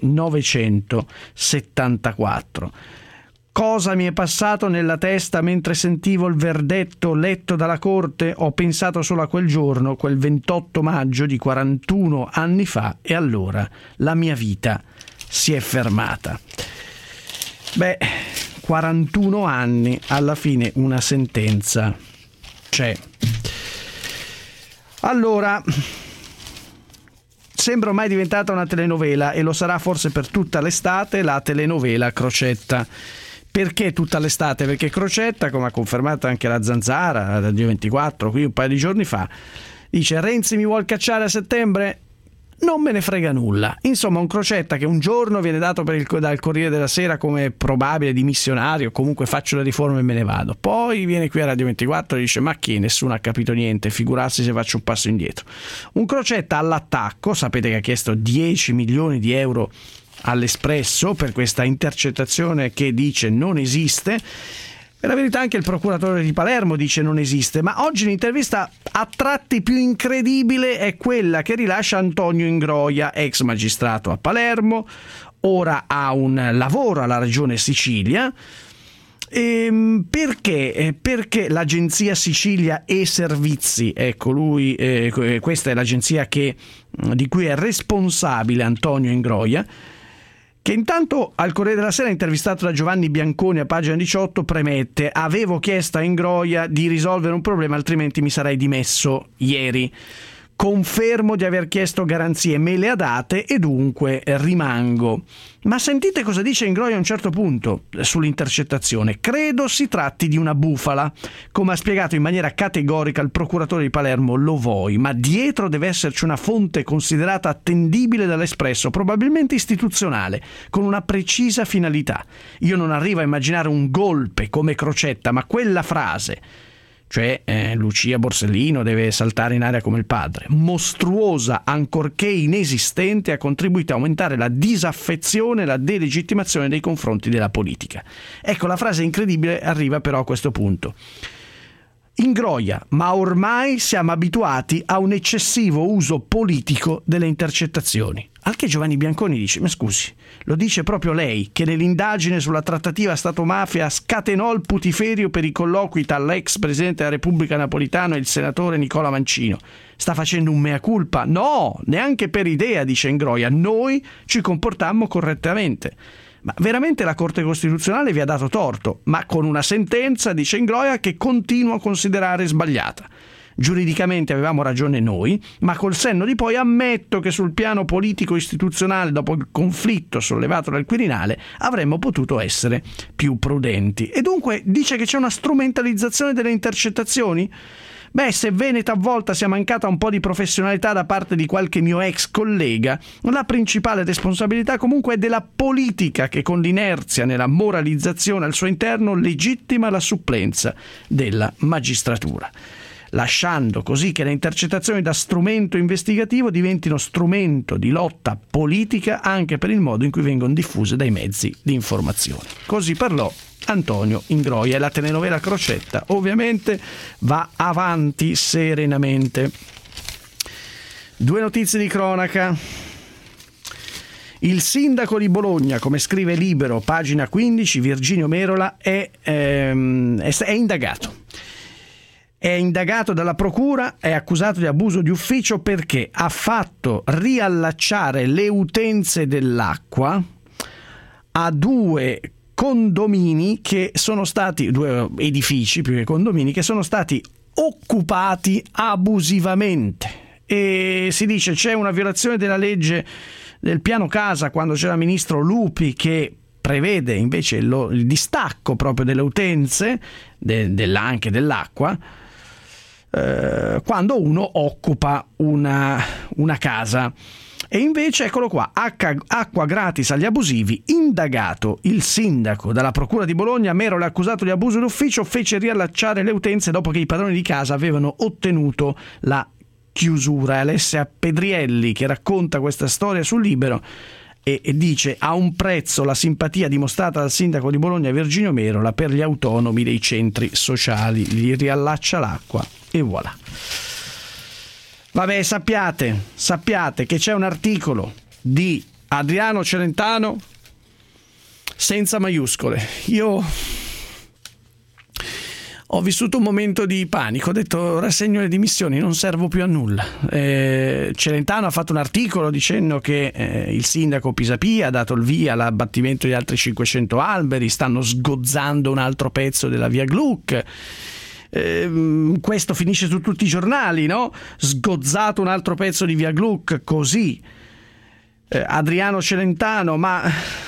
1974. Cosa mi è passato nella testa mentre sentivo il verdetto letto dalla Corte? Ho pensato solo a quel giorno, quel 28 maggio di 41 anni fa, e allora la mia vita si è fermata. 41 anni, alla fine una sentenza c'è. Allora, sembra ormai diventata una telenovela, e lo sarà forse per tutta l'estate, la telenovela Crocetta. Perché tutta l'estate? Perché Crocetta, come ha confermato anche la Zanzara da Dio24 qui un paio di giorni fa, dice: Renzi mi vuol cacciare a settembre? Non me ne frega nulla. Insomma, un Crocetta che un giorno viene dato dal Corriere della Sera come probabile dimissionario, comunque faccio le riforme e me ne vado. Poi viene qui a Radio 24 e dice: ma chi? Nessuno ha capito niente, figurarsi se faccio un passo indietro. Un Crocetta all'attacco, sapete che ha chiesto 10 milioni di euro all'Espresso per questa intercettazione che dice non esiste. Per la verità anche il procuratore di Palermo dice non esiste, ma oggi l'intervista a tratti più incredibile è quella che rilascia Antonio Ingroia, ex magistrato a Palermo, ora ha un lavoro alla Regione Sicilia. Perché? Perché l'agenzia Sicilia e Servizi, ecco lui, questa è l'agenzia di cui è responsabile Antonio Ingroia, che intanto al Corriere della Sera, intervistato da Giovanni Bianconi a pagina 18, premette: avevo chiesto a Ingroia di risolvere un problema, altrimenti mi sarei dimesso ieri. Confermo di aver chiesto garanzie, me le ha date e dunque rimango. Ma sentite cosa dice Ingroia a un certo punto sull'intercettazione. Credo si tratti di una bufala, come ha spiegato in maniera categorica il procuratore di Palermo Lovoi, ma dietro deve esserci una fonte considerata attendibile dall'Espresso, probabilmente istituzionale, con una precisa finalità. Io non arrivo a immaginare un golpe come Crocetta, ma quella frase, cioè Lucia Borsellino deve saltare in aria come il padre, mostruosa ancorché inesistente, ha contribuito a aumentare la disaffezione e la delegittimazione nei confronti della politica. Ecco, la frase incredibile arriva però a questo punto. Ingroia, ma ormai siamo abituati a un eccessivo uso politico delle intercettazioni. Al che Giovanni Bianconi dice: ma scusi, lo dice proprio lei che nell'indagine sulla trattativa Stato-mafia scatenò il putiferio per i colloqui tra l'ex Presidente della Repubblica Napolitano e il senatore Nicola Mancino. Sta facendo un mea culpa? No, neanche per idea, dice Ingroia. Noi ci comportammo correttamente. Ma veramente la Corte Costituzionale vi ha dato torto, ma con una sentenza, dice Ingroia, che continuo a considerare sbagliata. Giuridicamente avevamo ragione noi, ma col senno di poi ammetto che sul piano politico-istituzionale, dopo il conflitto sollevato dal Quirinale, avremmo potuto essere più prudenti. E dunque dice che c'è una strumentalizzazione delle intercettazioni? Beh, se Veneta a volta sia mancata un po' di professionalità da parte di qualche mio ex collega, la principale responsabilità comunque è della politica che con l'inerzia nella moralizzazione al suo interno legittima la supplenza della magistratura, lasciando così che le intercettazioni da strumento investigativo diventino strumento di lotta politica anche per il modo in cui vengono diffuse dai mezzi di informazione. Così parlò Antonio Ingroia, e la telenovela Crocetta ovviamente va avanti serenamente. Due notizie di cronaca. Il sindaco di Bologna, come scrive Libero, pagina 15, Virginio Merola, è indagato. È indagato dalla procura, è accusato di abuso di ufficio perché ha fatto riallacciare le utenze dell'acqua a due condomini che sono stati, due edifici più che condomini, che sono stati occupati abusivamente. E si dice c'è una violazione della legge del piano casa quando c'era ministro Lupi, che prevede invece il distacco proprio delle utenze anche dell'acqua quando uno occupa una casa. E invece eccolo qua, acqua gratis agli abusivi, indagato il sindaco dalla procura di Bologna. Merola, accusato di abuso d'ufficio, fece riallacciare le utenze dopo che i padroni di casa avevano ottenuto la chiusura. Alessia Pedrielli, che racconta questa storia sul Libero, e dice: a un prezzo la simpatia dimostrata dal sindaco di Bologna Virginio Merola per gli autonomi dei centri sociali, gli riallaccia l'acqua e voilà. Vabbè, sappiate che c'è un articolo di Adriano Celentano senza maiuscole. Io ho vissuto un momento di panico, ho detto rassegno le dimissioni, non servo più a nulla. Celentano ha fatto un articolo dicendo che il sindaco Pisapia ha dato il via all'abbattimento di altri 500 alberi, stanno sgozzando un altro pezzo della via Gluck. Questo finisce su tutti i giornali, no? Sgozzato un altro pezzo di via Gluck, così. Adriano Celentano, ma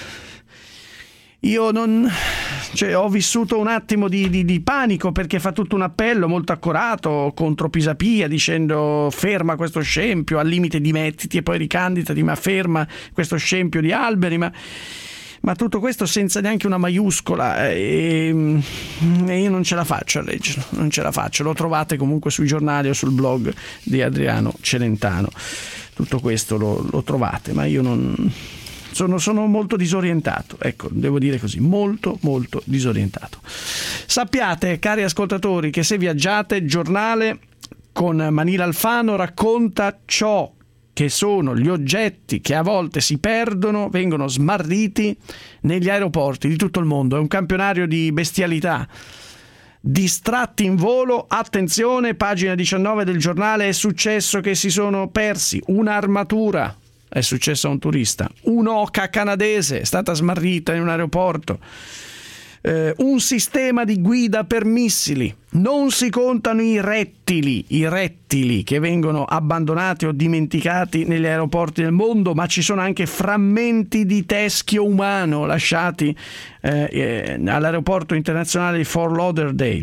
io ho vissuto un attimo di panico, perché fa tutto un appello molto accorato contro Pisapia dicendo: ferma questo scempio, al limite dimettiti e poi ricandidati, ma ferma questo scempio di alberi, ma tutto questo senza neanche una maiuscola, e io non ce la faccio a leggerlo, non ce la faccio. Lo trovate comunque sui giornali o sul blog di Adriano Celentano, tutto questo lo trovate, ma io non sono molto disorientato, ecco, devo dire così, molto disorientato. Sappiate, cari ascoltatori, che se viaggiate, Giornale con Manila Alfano racconta ciò che sono gli oggetti che a volte si perdono, vengono smarriti negli aeroporti di tutto il mondo. È un campionario di bestialità. Distratti in volo, attenzione, pagina 19 del Giornale, è successo che si sono persi un'armatura, è successo a un turista, un'oca canadese è stata smarrita in un aeroporto, un sistema di guida per missili. Non si contano i rettili che vengono abbandonati o dimenticati negli aeroporti del mondo, ma ci sono anche frammenti di teschio umano lasciati all'aeroporto internazionale di Fort Lauderdale.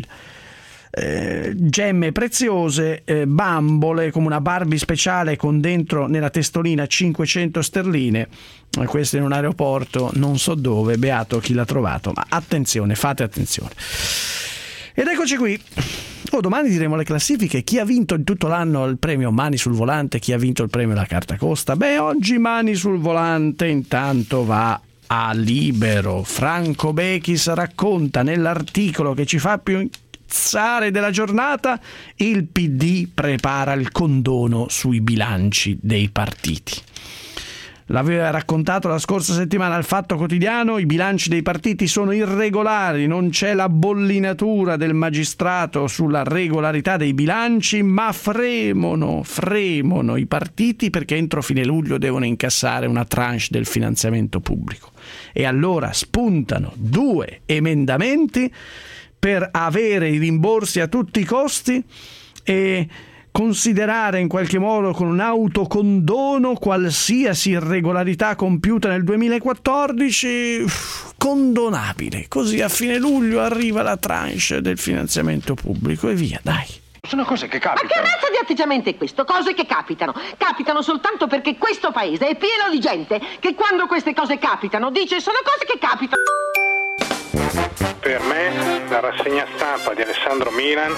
Gemme preziose, bambole come una Barbie speciale con dentro nella testolina 500 sterline. Questo in un aeroporto non so dove, beato chi l'ha trovato, ma attenzione, fate attenzione. Ed eccoci qui. Domani diremo le classifiche, chi ha vinto in tutto l'anno il premio Mani sul Volante, chi ha vinto il premio La Carta Costa. Oggi Mani sul Volante intanto va a Libero. Franco Bechis racconta nell'articolo che ci fa più schizzare della giornata, il PD prepara il condono sui bilanci dei partiti. L'aveva raccontato la scorsa settimana il Fatto Quotidiano: i bilanci dei partiti sono irregolari, non c'è la bollinatura del magistrato sulla regolarità dei bilanci, ma fremono i partiti perché entro fine luglio devono incassare una tranche del finanziamento pubblico. E allora spuntano 2 emendamenti per avere i rimborsi a tutti i costi e considerare in qualche modo con un autocondono qualsiasi irregolarità compiuta nel 2014 condonabile. Così a fine luglio arriva la tranche del finanziamento pubblico e via, dai. Sono cose che capitano. Ma che razza di atteggiamento è questo? Cose che capitano. Capitano soltanto perché questo paese è pieno di gente che quando queste cose capitano dice sono cose che capitano. Per me la rassegna stampa di Alessandro Milan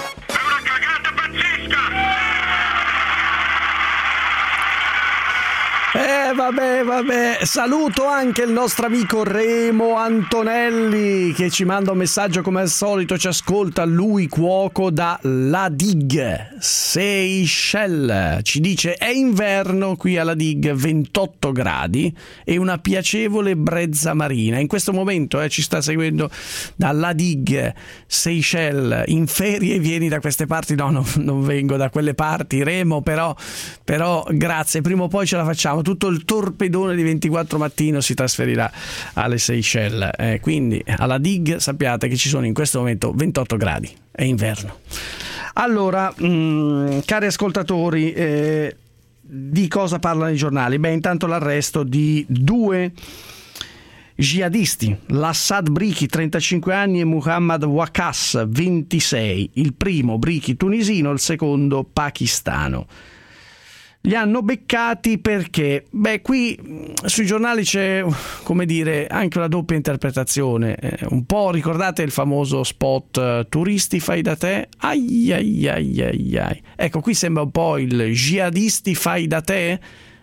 Vabbè, saluto anche il nostro amico Remo Antonelli che ci manda un messaggio, come al solito ci ascolta, lui cuoco da La Digue, Seychelles, ci dice è inverno qui alla Digue, 28 gradi e una piacevole brezza marina. In questo momento ci sta seguendo da La Digue, Seychelles, in ferie, vieni da queste parti? No, non vengo da quelle parti, Remo, però grazie, prima o poi ce la facciamo. Tutto il torpedone di 24 Mattino si trasferirà alle Seychelles, quindi alla Digue sappiate che ci sono in questo momento 28 gradi, è inverno. Allora, cari ascoltatori, di cosa parlano i giornali? Intanto l'arresto di 2 jihadisti, l'Assad Brichi 35 anni e Muhammad Waqas 26, il primo Brichi tunisino, il secondo pakistano. Li hanno beccati perché? Qui sui giornali c'è, come dire, anche una doppia interpretazione. Un po' ricordate il famoso spot turisti fai da te? Ai. Ecco, qui sembra un po' il jihadisti fai da te?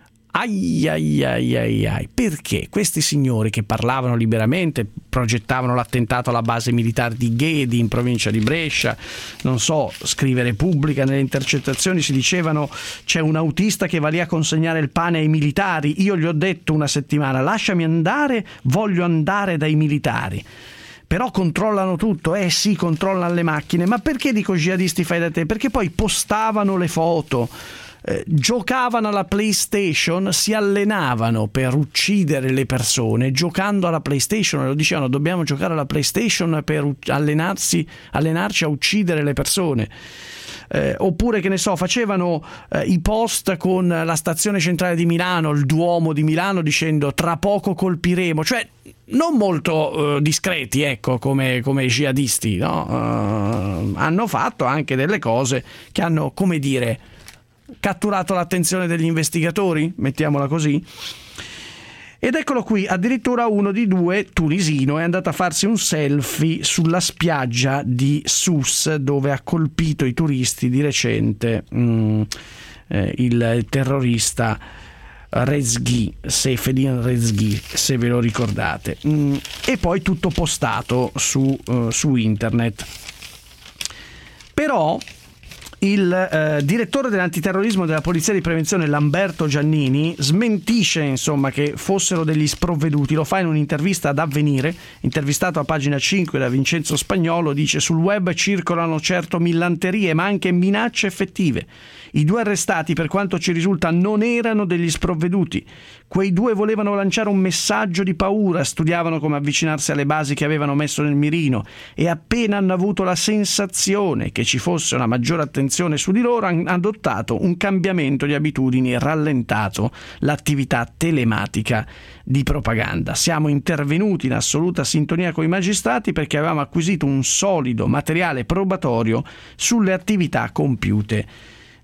Ai. Perché questi signori che parlavano liberamente, progettavano l'attentato alla base militare di Ghedi in provincia di Brescia, non so, scrive Repubblica, nelle intercettazioni si dicevano c'è un autista che va lì a consegnare il pane ai militari, io gli ho detto una settimana lasciami andare, voglio andare dai militari. Però controllano tutto, sì, controllano le macchine. Ma perché dico jihadisti fai da te? Perché poi postavano le foto, giocavano alla PlayStation, si allenavano per uccidere le persone giocando alla PlayStation, lo dicevano dobbiamo giocare alla PlayStation per allenarci a uccidere le persone. Oppure, che ne so, facevano i post con la stazione centrale di Milano, il Duomo di Milano, dicendo tra poco colpiremo, cioè non molto discreti, ecco, come jihadisti, no? Hanno fatto anche delle cose che hanno, come dire, catturato l'attenzione degli investigatori, mettiamola così. Ed eccolo qui, addirittura uno di 2, tunisino, è andato a farsi un selfie sulla spiaggia di Sousse, dove ha colpito i turisti di recente il terrorista Seyfedin Rezghi, se ve lo ricordate. E poi tutto postato su internet. Però il direttore dell'antiterrorismo della Polizia di Prevenzione, Lamberto Giannini, smentisce insomma che fossero degli sprovveduti. Lo fa in un'intervista ad Avvenire, intervistato a pagina 5 da Vincenzo Spagnolo. Dice: sul web circolano certo millanterie ma anche minacce effettive. I 2 arrestati, per quanto ci risulta, non erano degli sprovveduti. Quei 2 volevano lanciare un messaggio di paura, studiavano come avvicinarsi alle basi che avevano messo nel mirino e appena hanno avuto la sensazione che ci fosse una maggiore attenzione su di loro hanno adottato un cambiamento di abitudini e rallentato l'attività telematica di propaganda. Siamo intervenuti in assoluta sintonia con i magistrati perché avevamo acquisito un solido materiale probatorio sulle attività compiute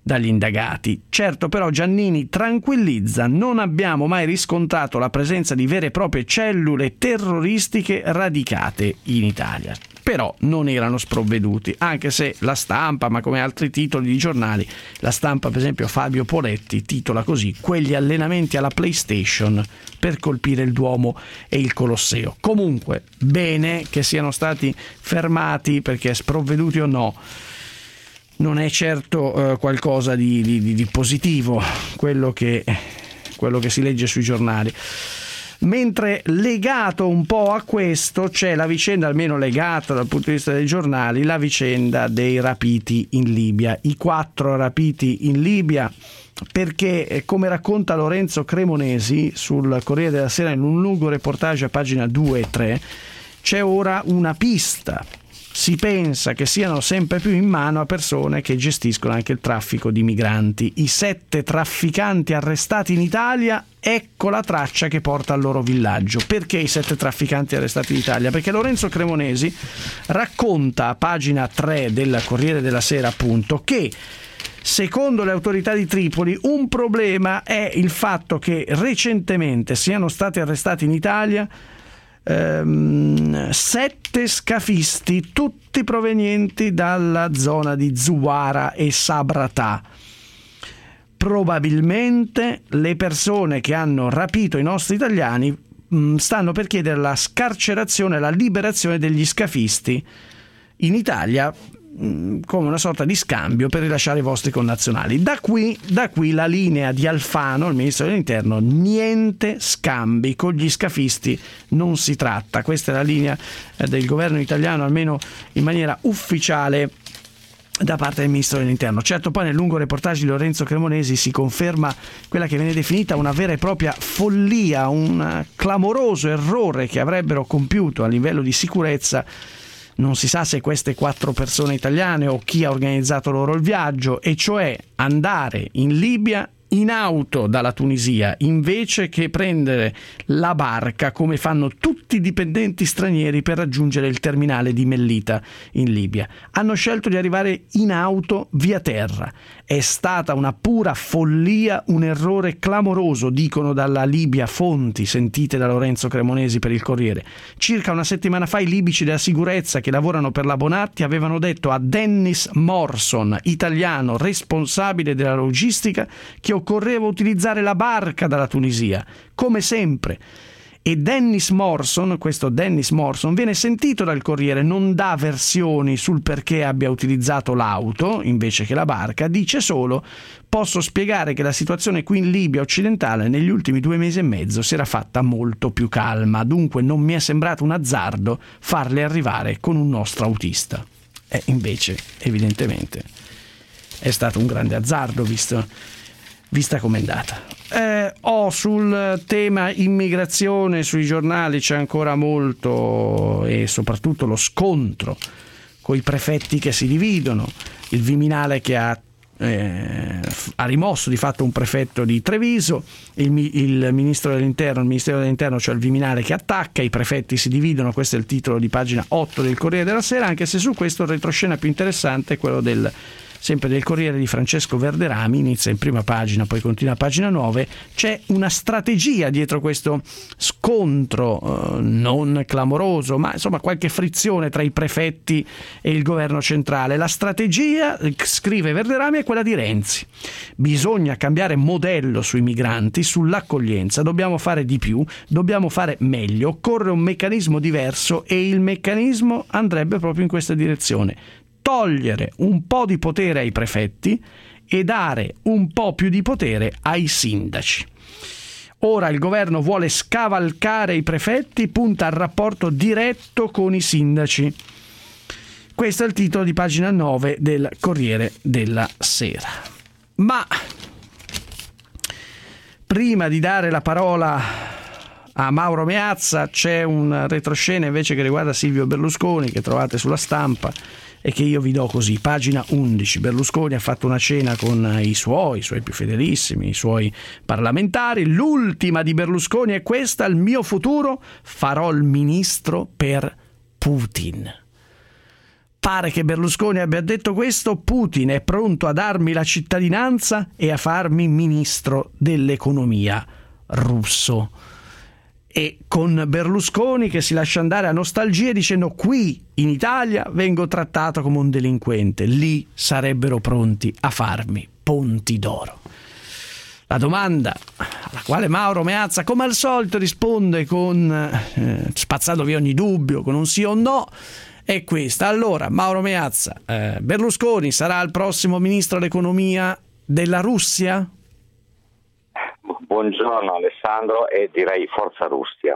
dagli indagati. Certo, però Giannini tranquillizza: non abbiamo mai riscontrato la presenza di vere e proprie cellule terroristiche radicate in Italia. Però non erano sprovveduti, anche se La Stampa, ma come altri titoli di giornali, La Stampa per esempio Fabio Poletti titola così: quegli allenamenti alla PlayStation per colpire il Duomo e il Colosseo. Comunque bene che siano stati fermati, perché sprovveduti o no non è certo qualcosa di positivo quello che si legge sui giornali. Mentre legato un po' a questo c'è la vicenda, almeno legata dal punto di vista dei giornali, la vicenda dei rapiti in Libia, i 4 rapiti in Libia, perché come racconta Lorenzo Cremonesi sul Corriere della Sera in un lungo reportage a pagina 2 e 3, c'è ora una pista. Si pensa che siano sempre più in mano a persone che gestiscono anche il traffico di migranti. I 7 trafficanti arrestati in Italia, ecco la traccia che porta al loro villaggio. Perché i 7 trafficanti arrestati in Italia? Perché Lorenzo Cremonesi racconta a pagina 3 del Corriere della Sera, appunto, che secondo le autorità di Tripoli un problema è il fatto che recentemente siano stati arrestati in Italia 7 scafisti, tutti provenienti dalla zona di Zuwara e Sabrata. Probabilmente le persone che hanno rapito i nostri italiani stanno per chiedere la scarcerazione, la liberazione degli scafisti in Italia come una sorta di scambio per rilasciare i vostri connazionali. Da qui la linea di Alfano, il ministro dell'Interno: niente scambi con gli scafisti, non si tratta. Questa è la linea del governo italiano, almeno in maniera ufficiale, da parte del ministro dell'Interno. Certo, poi nel lungo reportage di Lorenzo Cremonesi si conferma quella che viene definita una vera e propria follia, un clamoroso errore che avrebbero compiuto a livello di sicurezza. Non si sa se queste 4 persone italiane o chi ha organizzato loro il viaggio, e cioè andare in Libia in auto dalla Tunisia invece che prendere la barca come fanno tutti i dipendenti stranieri per raggiungere il terminale di Mellita in Libia. Hanno scelto di arrivare in auto via terra. È stata una pura follia, un errore clamoroso, dicono dalla Libia fonti sentite da Lorenzo Cremonesi per il Corriere. Circa una settimana fa i libici della sicurezza che lavorano per la Bonatti avevano detto a Dennis Morson, italiano responsabile della logistica, che occorreva utilizzare la barca dalla Tunisia, come sempre. E questo Dennis Morson, viene sentito dal Corriere, non dà versioni sul perché abbia utilizzato l'auto invece che la barca, dice solo: posso spiegare che la situazione qui in Libia occidentale negli ultimi 2 mesi e mezzo si era fatta molto più calma, dunque non mi è sembrato un azzardo farle arrivare con un nostro autista. E invece, evidentemente, è stato un grande azzardo, vista com'è andata. Sul tema immigrazione sui giornali c'è ancora molto, e soprattutto lo scontro con i prefetti che si dividono, il Viminale che ha rimosso di fatto un prefetto di Treviso, il Ministero dell'Interno, cioè il Viminale, che attacca, i prefetti si dividono. Questo è il titolo di pagina 8 del Corriere della Sera, anche se su questo il retroscena più interessante è quello sempre del Corriere di Francesco Verderami, inizia in prima pagina, poi continua a pagina 9. C'è una strategia dietro questo scontro, non clamoroso, ma insomma qualche frizione tra i prefetti e il governo centrale. La strategia, scrive Verderami, è quella di Renzi. Bisogna cambiare modello sui migranti, sull'accoglienza, dobbiamo fare di più, dobbiamo fare meglio, occorre un meccanismo diverso, e il meccanismo andrebbe proprio in questa direzione: togliere un po' di potere ai prefetti e dare un po' più di potere ai sindaci. Ora il governo vuole scavalcare i prefetti, punta al rapporto diretto con i sindaci. Questo è il titolo di pagina 9 del Corriere della Sera. Ma prima di dare la parola a Mauro Meazza c'è un retroscena invece che riguarda Silvio Berlusconi, che trovate sulla Stampa e che io vi do così. Pagina 11. Berlusconi ha fatto una cena con i suoi più fedelissimi, i suoi parlamentari. L'ultima di Berlusconi è questa: il mio futuro, farò il ministro per Putin. Pare che Berlusconi abbia detto questo: Putin è pronto a darmi la cittadinanza e a farmi ministro dell'economia russo. E con Berlusconi che si lascia andare a nostalgie dicendo: qui in Italia vengo trattato come un delinquente, lì sarebbero pronti a farmi ponti d'oro. La domanda alla quale Mauro Meazza, come al solito, risponde con spazzando via ogni dubbio, con un sì o no, è questa. Allora, Mauro Meazza, Berlusconi sarà il prossimo ministro dell'economia della Russia? Buongiorno Alessandro, e direi Forza Russia.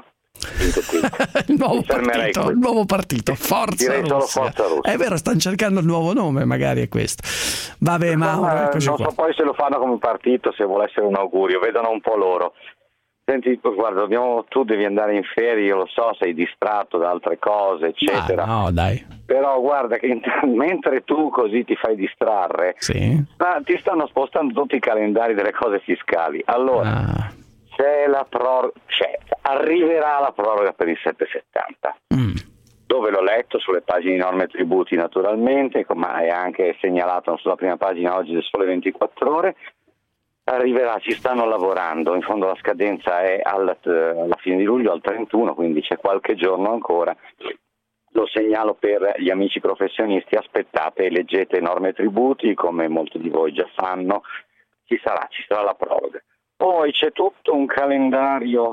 il nuovo partito, Forza direi Russia. Solo Forza Russia. È vero, stanno cercando il nuovo nome, magari è questo. Vabbè, Mauro, eccoci non qua. so poi se lo fanno come partito, se vuole essere un augurio, vedono un po' loro. Senti, guarda, tu devi andare in ferie, io lo so, sei distratto da altre cose, eccetera. No, dai. Però guarda che mentre tu così ti fai distrarre, sì, ti stanno spostando tutti i calendari delle cose fiscali. Allora, c'è la arriverà la proroga per il 770. Dove l'ho letto sulle pagine di Norme e Tributi, naturalmente, ma è anche segnalato sulla prima pagina oggi del Sole 24 Ore. Arriverà, ci stanno lavorando, in fondo la scadenza è alla fine di luglio, al 31, quindi c'è qualche giorno ancora. Lo segnalo per gli amici professionisti: aspettate e leggete Norme e Tributi, come molti di voi già fanno, ci sarà la proroga. Poi c'è tutto un calendario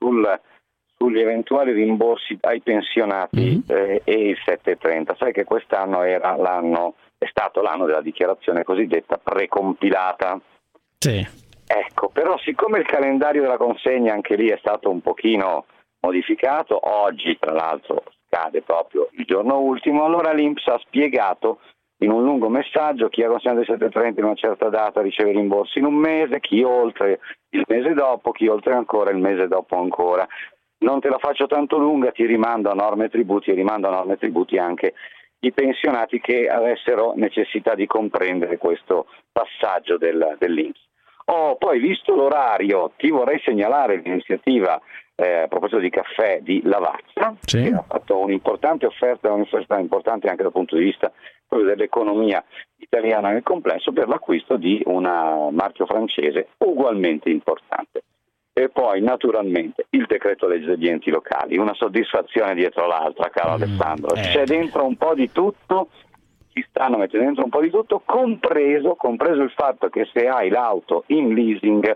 sugli eventuali rimborsi ai pensionati e il 730. Sai che quest'anno è stato l'anno della dichiarazione cosiddetta precompilata. Sì. Ecco, però siccome il calendario della consegna anche lì è stato un pochino modificato, oggi tra l'altro scade proprio il giorno ultimo, allora l'INPS ha spiegato in un lungo messaggio: chi ha consegnato il 730 in una certa data riceve rimborsi in un mese, chi oltre il mese dopo, chi oltre ancora il mese dopo ancora. Non te la faccio tanto lunga, ti rimando a Norme e Tributi, e rimando a Norme e Tributi anche i pensionati che avessero necessità di comprendere questo passaggio dell'INPS. Poi, visto l'orario, ti vorrei segnalare l'iniziativa a proposito di caffè di Lavazza, che ha fatto un'importante offerta importante anche dal punto di vista proprio dell'economia italiana nel complesso, per l'acquisto di un marchio francese ugualmente importante. E poi naturalmente il decreto legge degli enti locali, una soddisfazione dietro l'altra, caro Alessandro. C'è dentro un po' di tutto, ci stanno mettendo dentro un po' di tutto, compreso il fatto che se hai l'auto in leasing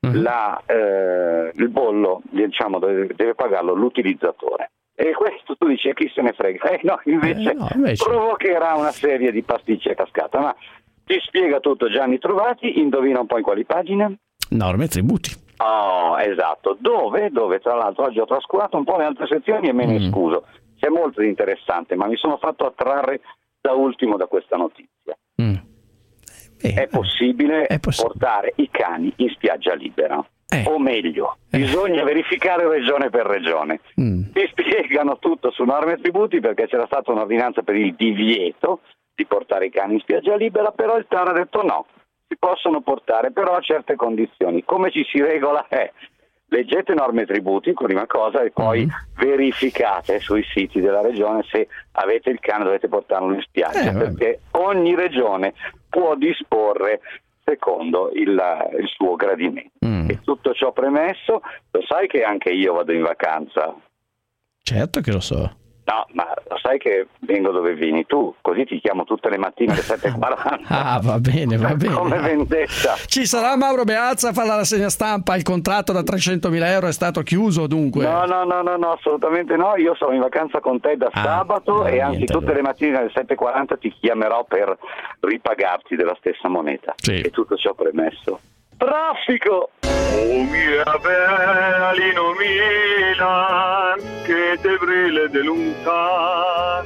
il bollo, diciamo, deve pagarlo l'utilizzatore. E questo tu dici: chi se ne frega? Invece provocherà una serie di pasticci a cascata. Ma ti spiega tutto Gianni Trovati, indovina un po' in quali pagine? Norme e Tributi. Esatto, dove tra l'altro oggi ho trascurato un po' le altre sezioni e me ne scuso. C'è molto di interessante, ma mi sono fatto attrarre da ultimo da questa notizia. È possibile portare i cani in spiaggia libera. O meglio, bisogna verificare regione per regione. Ti spiegano tutto su Norme e Tributi, perché c'era stata un'ordinanza per il divieto di portare i cani in spiaggia libera, però il TAR ha detto no, si possono portare però a certe condizioni. Come ci si regola? Leggete Norme e Tributi, prima cosa, e poi verificate sui siti della regione se avete il cane, dovete portarlo in spiaggia, perché ogni regione può disporre secondo il suo gradimento. E tutto ciò premesso, lo sai che anche io vado in vacanza? Certo che lo so. No, ma lo sai che vengo dove vieni tu, così ti chiamo tutte le mattine alle 7:40. Va bene. Come vendetta. Ci sarà Mauro Meazza a fare la rassegna stampa, il contratto da 300.000 euro è stato chiuso dunque? No, assolutamente no, io sono in vacanza con te da sabato e anzi tutte le mattine alle 7:40 ti chiamerò per ripagarti della stessa moneta. E tutto ciò premesso. Traffico! Oh mia bella Lino Milan, che te brille de luntan.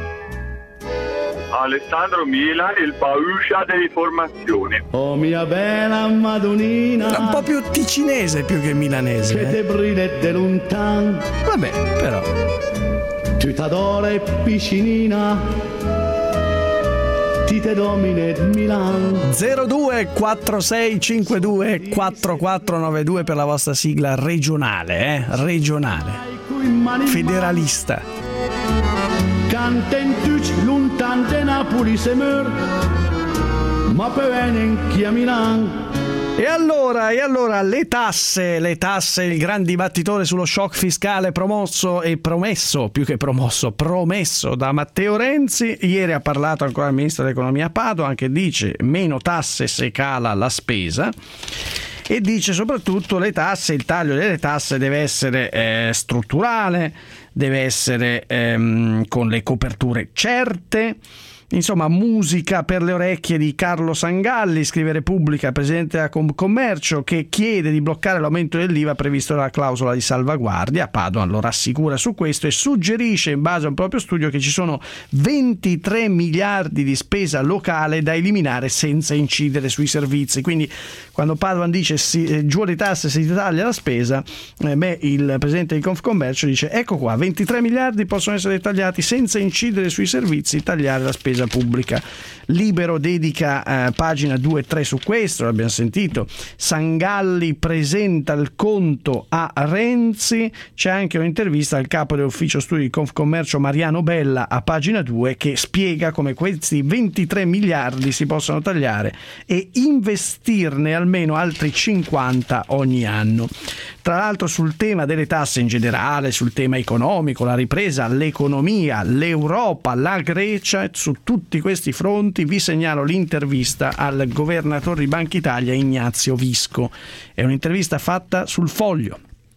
Alessandro Milan, il pauscia dell'informazione. Oh mia bella Madonnina, un po' più ticinese più che milanese. Che te brille de luntan. Vabbè, però tu t'adore piscinina, ti te domine Milan. 024652 4492 per la vostra sigla regionale, regionale, federalista. canten tutti lontano da Napoli se mor, ma poi viene qui a Milano. E allora le tasse, il gran dibattitore sullo shock fiscale promesso da Matteo Renzi. Ieri ha parlato ancora il ministro dell'economia Padoan, che dice meno tasse se cala la spesa, e dice soprattutto il taglio delle tasse deve essere strutturale, deve essere con le coperture certe. Insomma, musica per le orecchie di Carlo Sangalli, scrive Repubblica, presidente della Confcommercio, che chiede di bloccare l'aumento dell'IVA previsto dalla clausola di salvaguardia. Padoan lo rassicura su questo e suggerisce, in base a un proprio studio, che ci sono 23 miliardi di spesa locale da eliminare senza incidere sui servizi. Quindi quando Padoan dice giù le tasse si taglia la spesa, il presidente di Confcommercio dice ecco qua, 23 miliardi possono essere tagliati senza incidere sui servizi, tagliare la spesa pubblica. Libero dedica pagina 2 e 3 su questo, l'abbiamo sentito. Sangalli presenta il conto a Renzi. C'è anche un'intervista al capo dell'ufficio studi di Confcommercio Mariano Bella a pagina 2, che spiega come questi 23 miliardi si possano tagliare e investirne almeno altri 50 ogni anno. Tra l'altro, sul tema delle tasse in generale, sul tema economico, la ripresa, l'economia, l'Europa, la Grecia, su tutti questi fronti vi segnalo l'intervista al governatore di Banca Italia Ignazio Visco. È un'intervista fatta sul Foglio.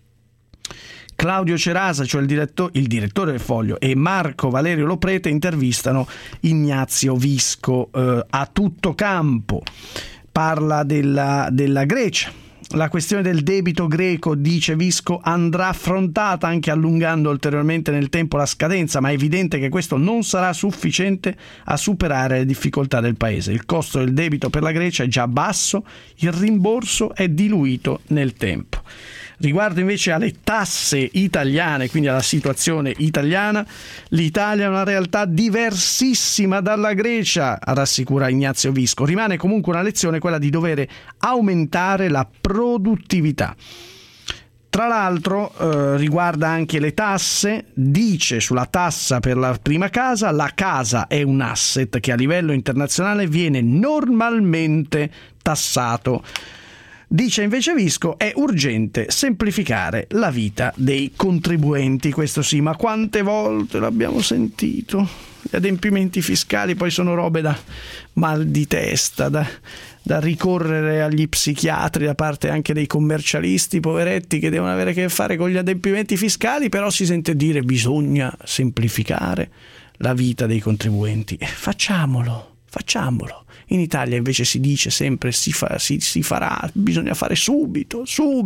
Claudio Cerasa, cioè il direttore del Foglio, e Marco Valerio Loprete intervistano Ignazio Visco a tutto campo. Parla della Grecia. La questione del debito greco, dice Visco, andrà affrontata anche allungando ulteriormente nel tempo la scadenza, ma è evidente che questo non sarà sufficiente a superare le difficoltà del paese. Il costo del debito per la Grecia è già basso, il rimborso è diluito nel tempo. Riguardo invece alle tasse italiane, quindi alla situazione italiana, l'Italia è una realtà diversissima dalla Grecia, rassicura Ignazio Visco. Rimane comunque una lezione quella di dover aumentare la produttività. Tra l'altro riguarda anche le tasse, dice sulla tassa per la prima casa: la casa è un asset che a livello internazionale viene normalmente tassato. Dice invece Visco è urgente semplificare la vita dei contribuenti. Questo sì, ma quante volte l'abbiamo sentito? Gli adempimenti fiscali poi sono robe da mal di testa, da ricorrere agli psichiatri da parte anche dei commercialisti, poveretti, che devono avere a che fare con gli adempimenti fiscali, però si sente dire bisogna semplificare la vita dei contribuenti. Facciamolo. In Italia invece si dice sempre si farà, bisogna fare subito.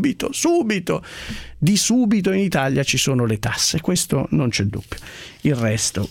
Di subito in Italia ci sono le tasse, questo non c'è dubbio. Il resto,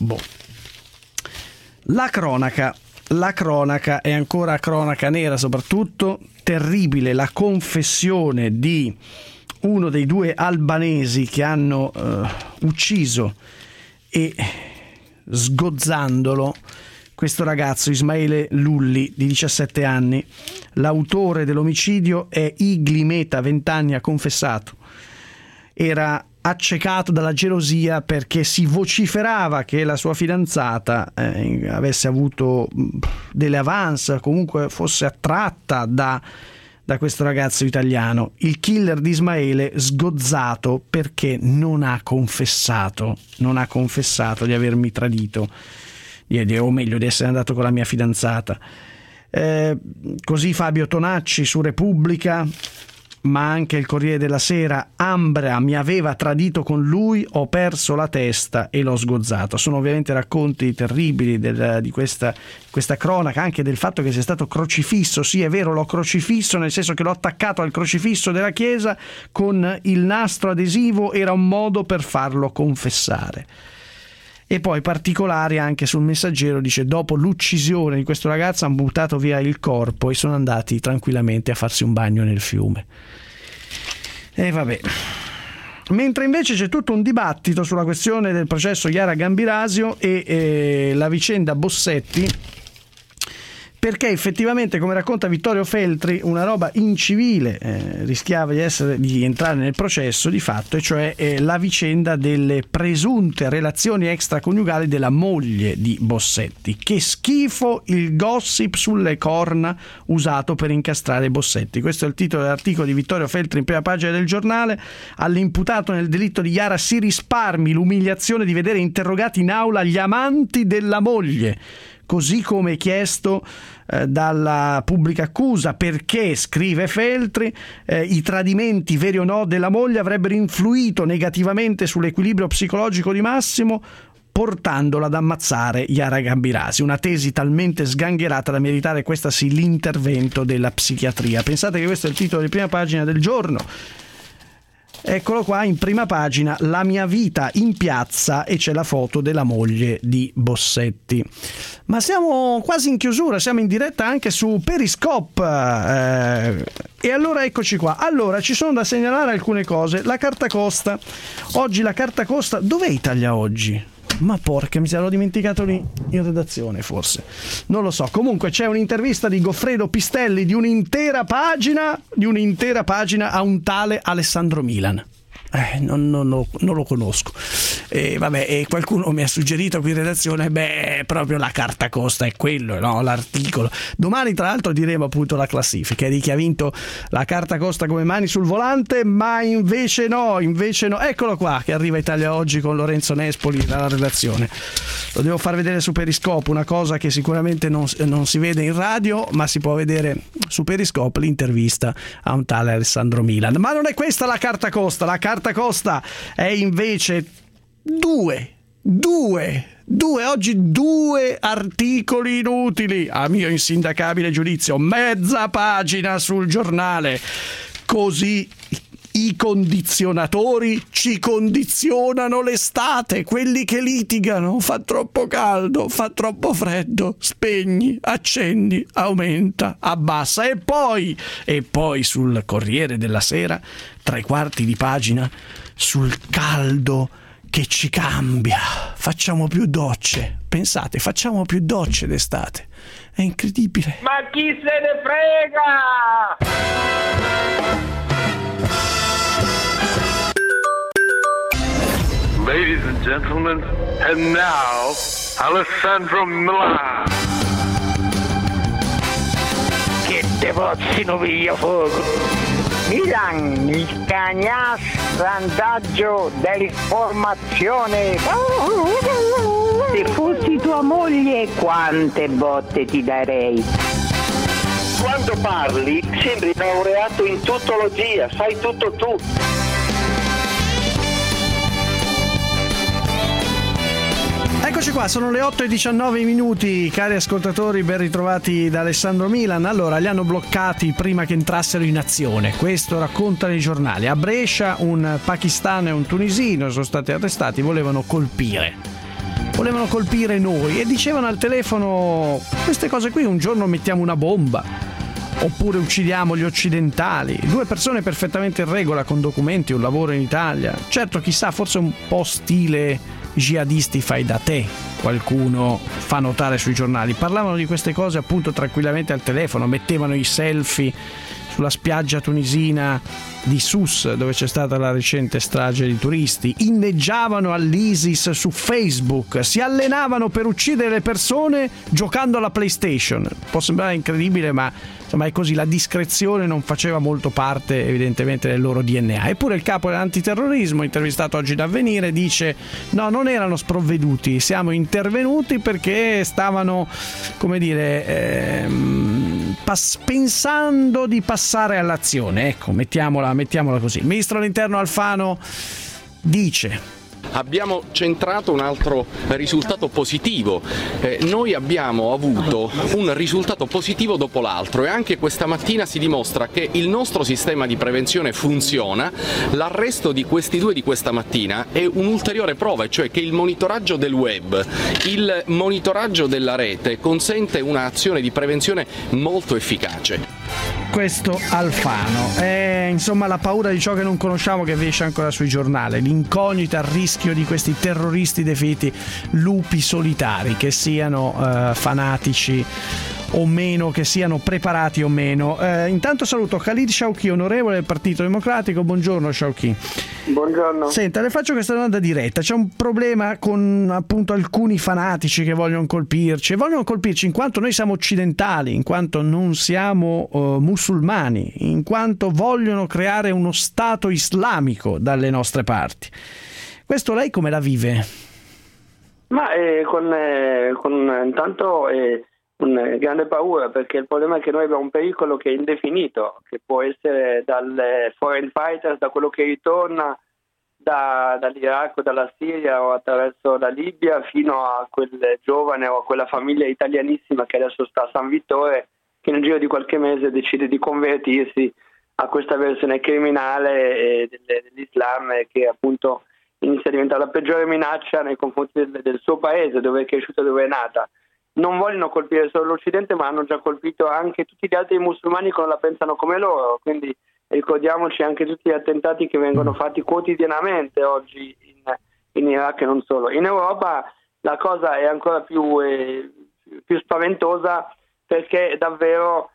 La cronaca è ancora cronaca nera, soprattutto terribile la confessione di uno dei due albanesi che hanno ucciso e sgozzandolo questo ragazzo Ismaele Lulli di 17 anni. L'autore dell'omicidio è Igli Meta, 20 anni, ha confessato. Era accecato dalla gelosia perché si vociferava che la sua fidanzata avesse avuto delle avance, comunque fosse attratta da questo ragazzo italiano. Il killer di Ismaele sgozzato perché non ha confessato di avermi tradito, o meglio di essere andato con la mia fidanzata. Così Fabio Tonacci su Repubblica, ma anche il Corriere della Sera: Ambra mi aveva tradito con lui, ho perso la testa e l'ho sgozzato. Sono ovviamente racconti terribili di questa cronaca, anche del fatto che sia stato crocifisso. Sì, è vero, l'ho crocifisso, nel senso che l'ho attaccato al crocifisso della chiesa con il nastro adesivo, era un modo per farlo confessare. E poi particolari anche sul Messaggero, dice: dopo l'uccisione di questo ragazzo hanno buttato via il corpo e sono andati tranquillamente a farsi un bagno nel fiume. E vabbè. Mentre invece c'è tutto un dibattito sulla questione del processo Chiara Gambirasio e la vicenda Bossetti, perché effettivamente, come racconta Vittorio Feltri, una roba incivile rischiava di entrare nel processo di fatto, e cioè la vicenda delle presunte relazioni extraconiugali della moglie di Bossetti. Che schifo il gossip sulle corna usato per incastrare Bossetti. Questo è il titolo dell'articolo di Vittorio Feltri in prima pagina del Giornale. All'imputato nel delitto di Iara si risparmi l'umiliazione di vedere interrogati in aula gli amanti della moglie, così come chiesto dalla pubblica accusa, perché, scrive Feltri, i tradimenti, veri o no, della moglie avrebbero influito negativamente sull'equilibrio psicologico di Massimo, portandola ad ammazzare Iara Gambirasi. Una tesi talmente sgangherata da meritare, questa sì, l'intervento della psichiatria. Pensate che questo è il titolo di prima pagina del Giorno. Eccolo qua in prima pagina, la mia vita in piazza, e c'è la foto della moglie di Bossetti. Ma siamo quasi in chiusura, siamo in diretta anche su Periscope, e allora eccoci qua. Allora, ci sono da segnalare alcune cose. La carta costa, oggi la carta costa, dov'è Italia Oggi? Ma porca, mi sarò dimenticato lì in redazione, forse, non lo so. Comunque c'è un'intervista di Goffredo Pistelli di un'intera pagina a un tale Alessandro Milan. Non lo conosco. E qualcuno mi ha suggerito qui in redazione, proprio la carta costa è quello, no? L'articolo. Domani tra l'altro diremo appunto la classifica di chi ha vinto la carta costa come mani sul volante, ma invece no. Eccolo qua che arriva Italia Oggi con Lorenzo Nespoli dalla redazione. Lo devo far vedere su Periscope, una cosa che sicuramente non si vede in radio, ma si può vedere su Periscope, l'intervista a un tale Alessandro Milan. Ma non è questa la carta costa. La carta costa è invece oggi due articoli inutili, a mio insindacabile giudizio, mezza pagina sul Giornale. Così i condizionatori ci condizionano l'estate, quelli che litigano, fa troppo caldo, fa troppo freddo, spegni, accendi, aumenta, abbassa. E poi sul Corriere della Sera, 3/4 di pagina sul caldo che ci cambia. Facciamo più docce, pensate, facciamo più docce d'estate, è incredibile. Ma chi se ne frega? Ladies and gentlemen, and now Alessandro Milan. Che te pozzino piglia fuoco. Milan, il cagnastandaggio dell'informazione. Se fossi tua moglie, quante botte ti darei. Quando parli sembri laureato in tuttologia, sai tutto tu. Eccoci qua, sono le 8:19, cari ascoltatori, ben ritrovati da Alessandro Milan. Allora, li hanno bloccati prima che entrassero in azione, questo raccontano i giornali. A Brescia un pakistano e un tunisino sono stati arrestati, volevano colpire noi e dicevano al telefono queste cose qui: un giorno mettiamo una bomba, oppure uccidiamo gli occidentali. Due persone perfettamente in regola, con documenti, un lavoro in Italia. Certo, chissà, forse un po' stile jihadisti fai da te, qualcuno fa notare sui giornali. Parlavano di queste cose appunto tranquillamente al telefono, mettevano i selfie sulla spiaggia tunisina di Sousse, dove c'è stata la recente strage di turisti, inneggiavano all'ISIS su Facebook, si allenavano per uccidere le persone giocando alla PlayStation. Può sembrare incredibile, ma insomma è così. La discrezione non faceva molto parte evidentemente del loro DNA. Eppure il capo dell'antiterrorismo, intervistato oggi da Avvenire, dice: no, non erano sprovveduti, siamo intervenuti perché stavano, come dire, pensando di passare all'azione. Ecco, mettiamola così. Il ministro dell'Interno Alfano dice: abbiamo centrato un altro risultato positivo. Noi abbiamo avuto un risultato positivo dopo l'altro e anche questa mattina si dimostra che il nostro sistema di prevenzione funziona. L'arresto di questi due di questa mattina è un'ulteriore prova, cioè che il monitoraggio del web, il monitoraggio della rete consente un'azione di prevenzione molto efficace. Questo Alfano è insomma la paura di ciò che non conosciamo, che esce ancora sui giornali, l'incognita, il rischio di questi terroristi definiti lupi solitari, che siano fanatici o meno, che siano preparati o meno. Intanto saluto Khalid Shawki, onorevole del Partito Democratico. Buongiorno Shawki. Buongiorno. Senta, le faccio questa domanda diretta. C'è un problema con appunto alcuni fanatici che vogliono colpirci in quanto noi siamo occidentali, in quanto non siamo musulmani, in quanto vogliono creare uno stato islamico dalle nostre parti. Questo lei come la vive? Ma con intanto una grande paura, perché il problema è che noi abbiamo un pericolo che è indefinito, che può essere dalle foreign fighters, da quello che ritorna dall'Iraq o dalla Siria o attraverso la Libia, fino a quel giovane o a quella famiglia italianissima che adesso sta a San Vittore, che nel giro di qualche mese decide di convertirsi a questa versione criminale dell'Islam, che appunto inizia a diventare la peggiore minaccia nei confronti del suo paese, dove è cresciuta, dove è nata. Non vogliono colpire solo l'Occidente, ma hanno già colpito anche tutti gli altri musulmani che non la pensano come loro, quindi ricordiamoci anche tutti gli attentati che vengono fatti quotidianamente oggi in Iraq e non solo. In Europa la cosa è ancora più spaventosa, perché davvero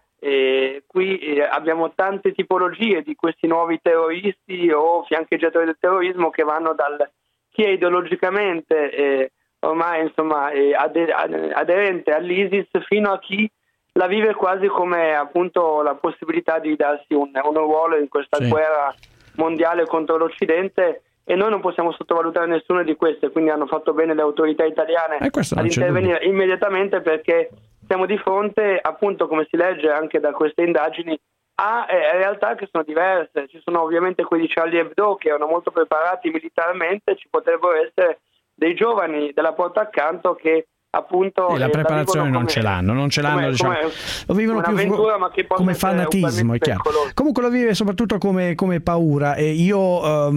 qui abbiamo tante tipologie di questi nuovi terroristi o fiancheggiatori del terrorismo, che vanno dal chi è ideologicamente ormai insomma aderente all'ISIS, fino a chi la vive quasi come appunto la possibilità di darsi un ruolo in questa guerra mondiale contro l'Occidente, e noi non possiamo sottovalutare nessuna di queste. Quindi hanno fatto bene le autorità italiane ad intervenire immediatamente, perché siamo di fronte, appunto, come si legge anche da queste indagini, a realtà che sono diverse. Ci sono ovviamente quelli di Charlie Hebdo che erano molto preparati militarmente, ci potrebbero essere dei giovani della porta accanto che appunto la preparazione non ce l'hanno, diciamo. Lo vivono più ma che come fanatismo, è chiaro. Comunque lo vive soprattutto come paura, e io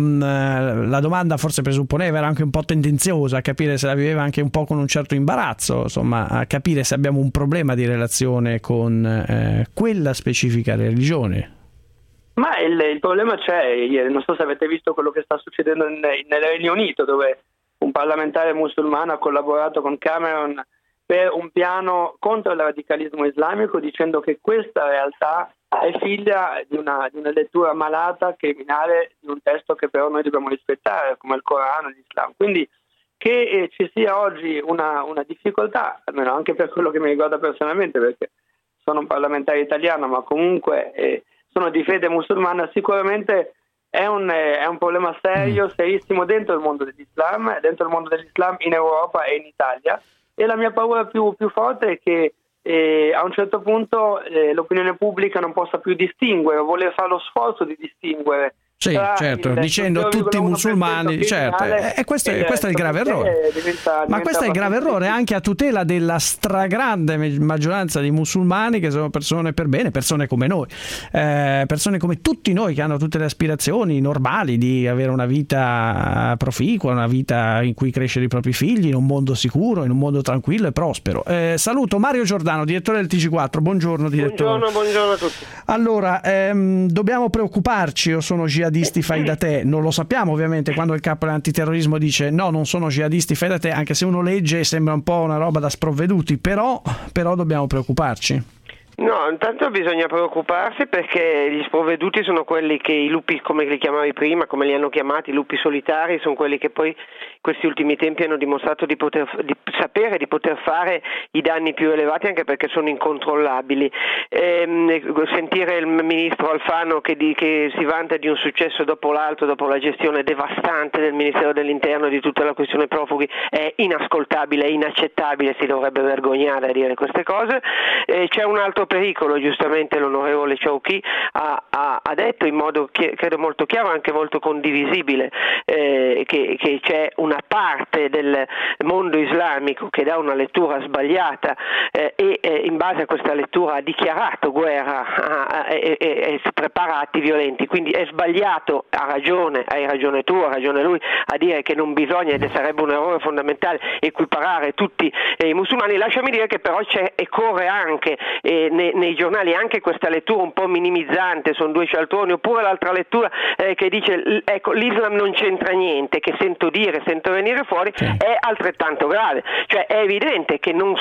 la domanda forse presupponeva, era anche un po' tendenziosa a capire se la viveva anche un po' con un certo imbarazzo, insomma, a capire se abbiamo un problema di relazione con quella specifica religione. Ma il problema c'è. Non so se avete visto quello che sta succedendo nel Regno Unito, dove un parlamentare musulmano ha collaborato con Cameron per un piano contro il radicalismo islamico, dicendo che questa realtà è figlia di una lettura malata, criminale, di un testo che però noi dobbiamo rispettare, come il Corano e l'Islam. Quindi che ci sia oggi una difficoltà, almeno anche per quello che mi riguarda personalmente, perché sono un parlamentare italiano, ma comunque sono di fede musulmana, sicuramente è un problema serio, serissimo dentro il mondo dell'Islam in Europa e in Italia. E la mia paura più forte è che a un certo punto l'opinione pubblica non possa più distinguere, o voler fare lo sforzo di distinguere. Sì, certo, dicendo tutti musulmani, certo, e questo è il grave errore. Ma questo è il grave errore anche a tutela della stragrande maggioranza di musulmani, che sono persone per bene, persone come noi, persone come tutti noi, che hanno tutte le aspirazioni normali di avere una vita proficua, una vita in cui crescere i propri figli, in un mondo sicuro, in un mondo tranquillo e prospero. Saluto Mario Giordano, direttore del TG4. Buongiorno direttore. Buongiorno a tutti. Allora, dobbiamo preoccuparci o sono jihadisti fai da te? Non lo sappiamo ovviamente, quando il capo dell'antiterrorismo dice no, non sono jihadisti fai da te, anche se uno legge sembra un po' una roba da sprovveduti, però dobbiamo preoccuparci. No, intanto bisogna preoccuparsi, perché gli sprovveduti sono quelli che i lupi, come li chiamavi prima, come li hanno chiamati, i lupi solitari, sono quelli che poi questi ultimi tempi hanno dimostrato di sapere di poter fare i danni più elevati, anche perché sono incontrollabili. Sentire il ministro Alfano che si vanta di un successo dopo l'altro, dopo la gestione devastante del Ministero dell'Interno di tutta la questione profughi, è inascoltabile, è inaccettabile, si dovrebbe vergognare a dire queste cose. C'è un altro pericolo, giustamente l'onorevole Shawki ha detto in modo credo molto chiaro, anche molto condivisibile, che c'è una parte del mondo islamico che dà una lettura sbagliata e in base a questa lettura ha dichiarato guerra e si prepara atti violenti. Quindi è sbagliato, hai ragione tu, ha ragione lui, a dire che non bisogna, ed sarebbe un errore fondamentale, equiparare tutti i musulmani. Lasciami dire che però c'è e corre anche nei giornali anche questa lettura un po' minimizzante, sono due cialtroni, oppure l'altra lettura che dice ecco l'Islam non c'entra niente, che sento venire fuori, è altrettanto grave. Cioè è evidente che non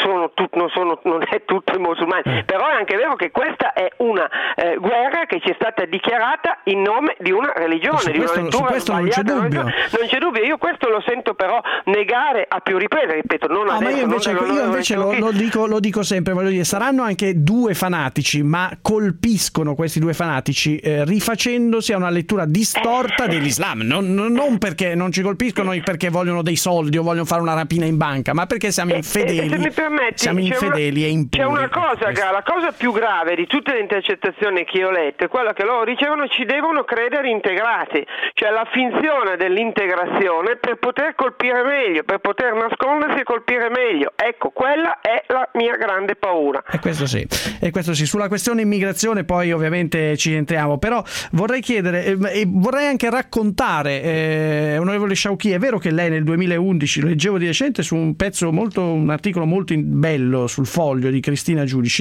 è tutto i musulmani, però è anche vero che questa è una guerra che ci è stata dichiarata in nome di una religione, di una lettura sbagliata. Non c'è dubbio, io questo lo sento però negare a più riprese, ripeto, non adesso. Ma io invece lo dico sempre, voglio dire, saranno anche due fanatici, ma colpiscono questi due fanatici rifacendosi a una lettura distorta dell'Islam, non perché non ci colpiscono perché vogliono dei soldi o vogliono fare una rapina in banca, ma perché siamo infedeli. Se mi permetti, siamo infedeli e impuri. C'è una cosa, la cosa più grave di tutte le intercettazioni che io ho letto è quella che loro dicevano: ci devono credere integrati, cioè la finzione dell'integrazione per poter colpire meglio, per poter nascondersi e colpire meglio. Ecco, quella è la mia grande paura. E questo sì. Sulla questione immigrazione poi ovviamente ci entriamo, però vorrei chiedere e vorrei anche raccontare, onorevole Sciauchi, è vero che lei nel 2011, lo leggevo di recente su un articolo molto bello sul Foglio di Cristina Giudici,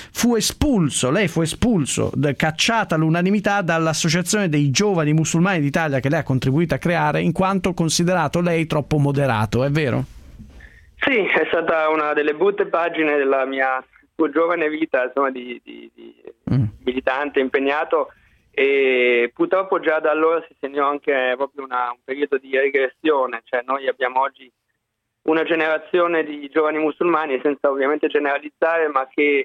lei fu espulso, cacciata all'unanimità dall'Associazione dei Giovani Musulmani d'Italia, che lei ha contribuito a creare, in quanto considerato lei troppo moderato, è vero? Sì, è stata una delle brutte pagine della mia giovane vita, insomma, di militante, impegnato, e purtroppo già da allora si segnò anche proprio un periodo di regressione, cioè noi abbiamo oggi una generazione di giovani musulmani, senza ovviamente generalizzare, ma che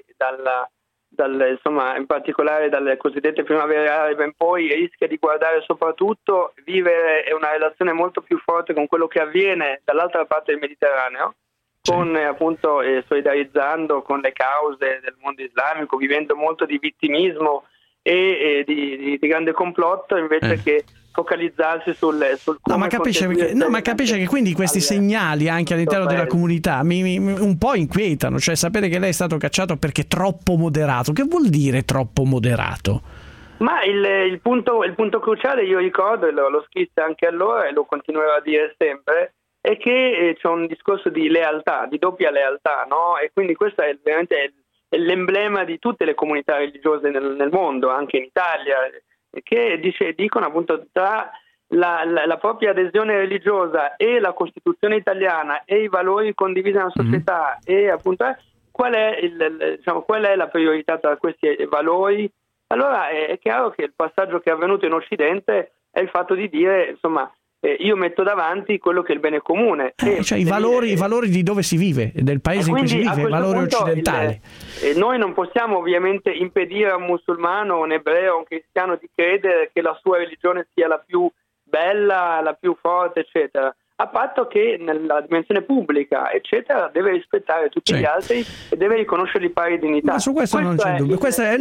insomma, in particolare dalle cosiddette primavere arabe in poi rischia di guardare soprattutto, vivere una relazione molto più forte con quello che avviene dall'altra parte del Mediterraneo, con appunto solidarizzando con le cause del mondo islamico, vivendo molto di vittimismo e di grande complotto, invece che focalizzarsi sul come ma capisce che quindi questi segnali anche all'interno della comunità mi un po' inquietano, cioè sapere che lei è stato cacciato perché troppo moderato. Che vuol dire troppo moderato? Ma il punto cruciale, io ricordo, e lo scrissi anche allora e lo continuerò a dire sempre, è che c'è un discorso di lealtà, di doppia lealtà, no? E quindi questo è veramente l'emblema di tutte le comunità religiose nel mondo, anche in Italia, che dicono appunto tra la propria adesione religiosa e la Costituzione italiana e i valori condivisi nella società e appunto qual è la priorità tra questi valori. Allora è chiaro che il passaggio che è avvenuto in Occidente è il fatto di dire, insomma, io metto davanti quello che è il bene comune. Cioè i valori di dove si vive, del paese in cui si vive, i valori occidentali. Noi non possiamo ovviamente impedire a un musulmano, un ebreo, a un cristiano di credere che la sua religione sia la più bella, la più forte, eccetera. A patto che nella dimensione pubblica, eccetera, deve rispettare tutti gli altri e deve riconoscerli pari dignità. Ma su questo non c'è dubbio. Questo è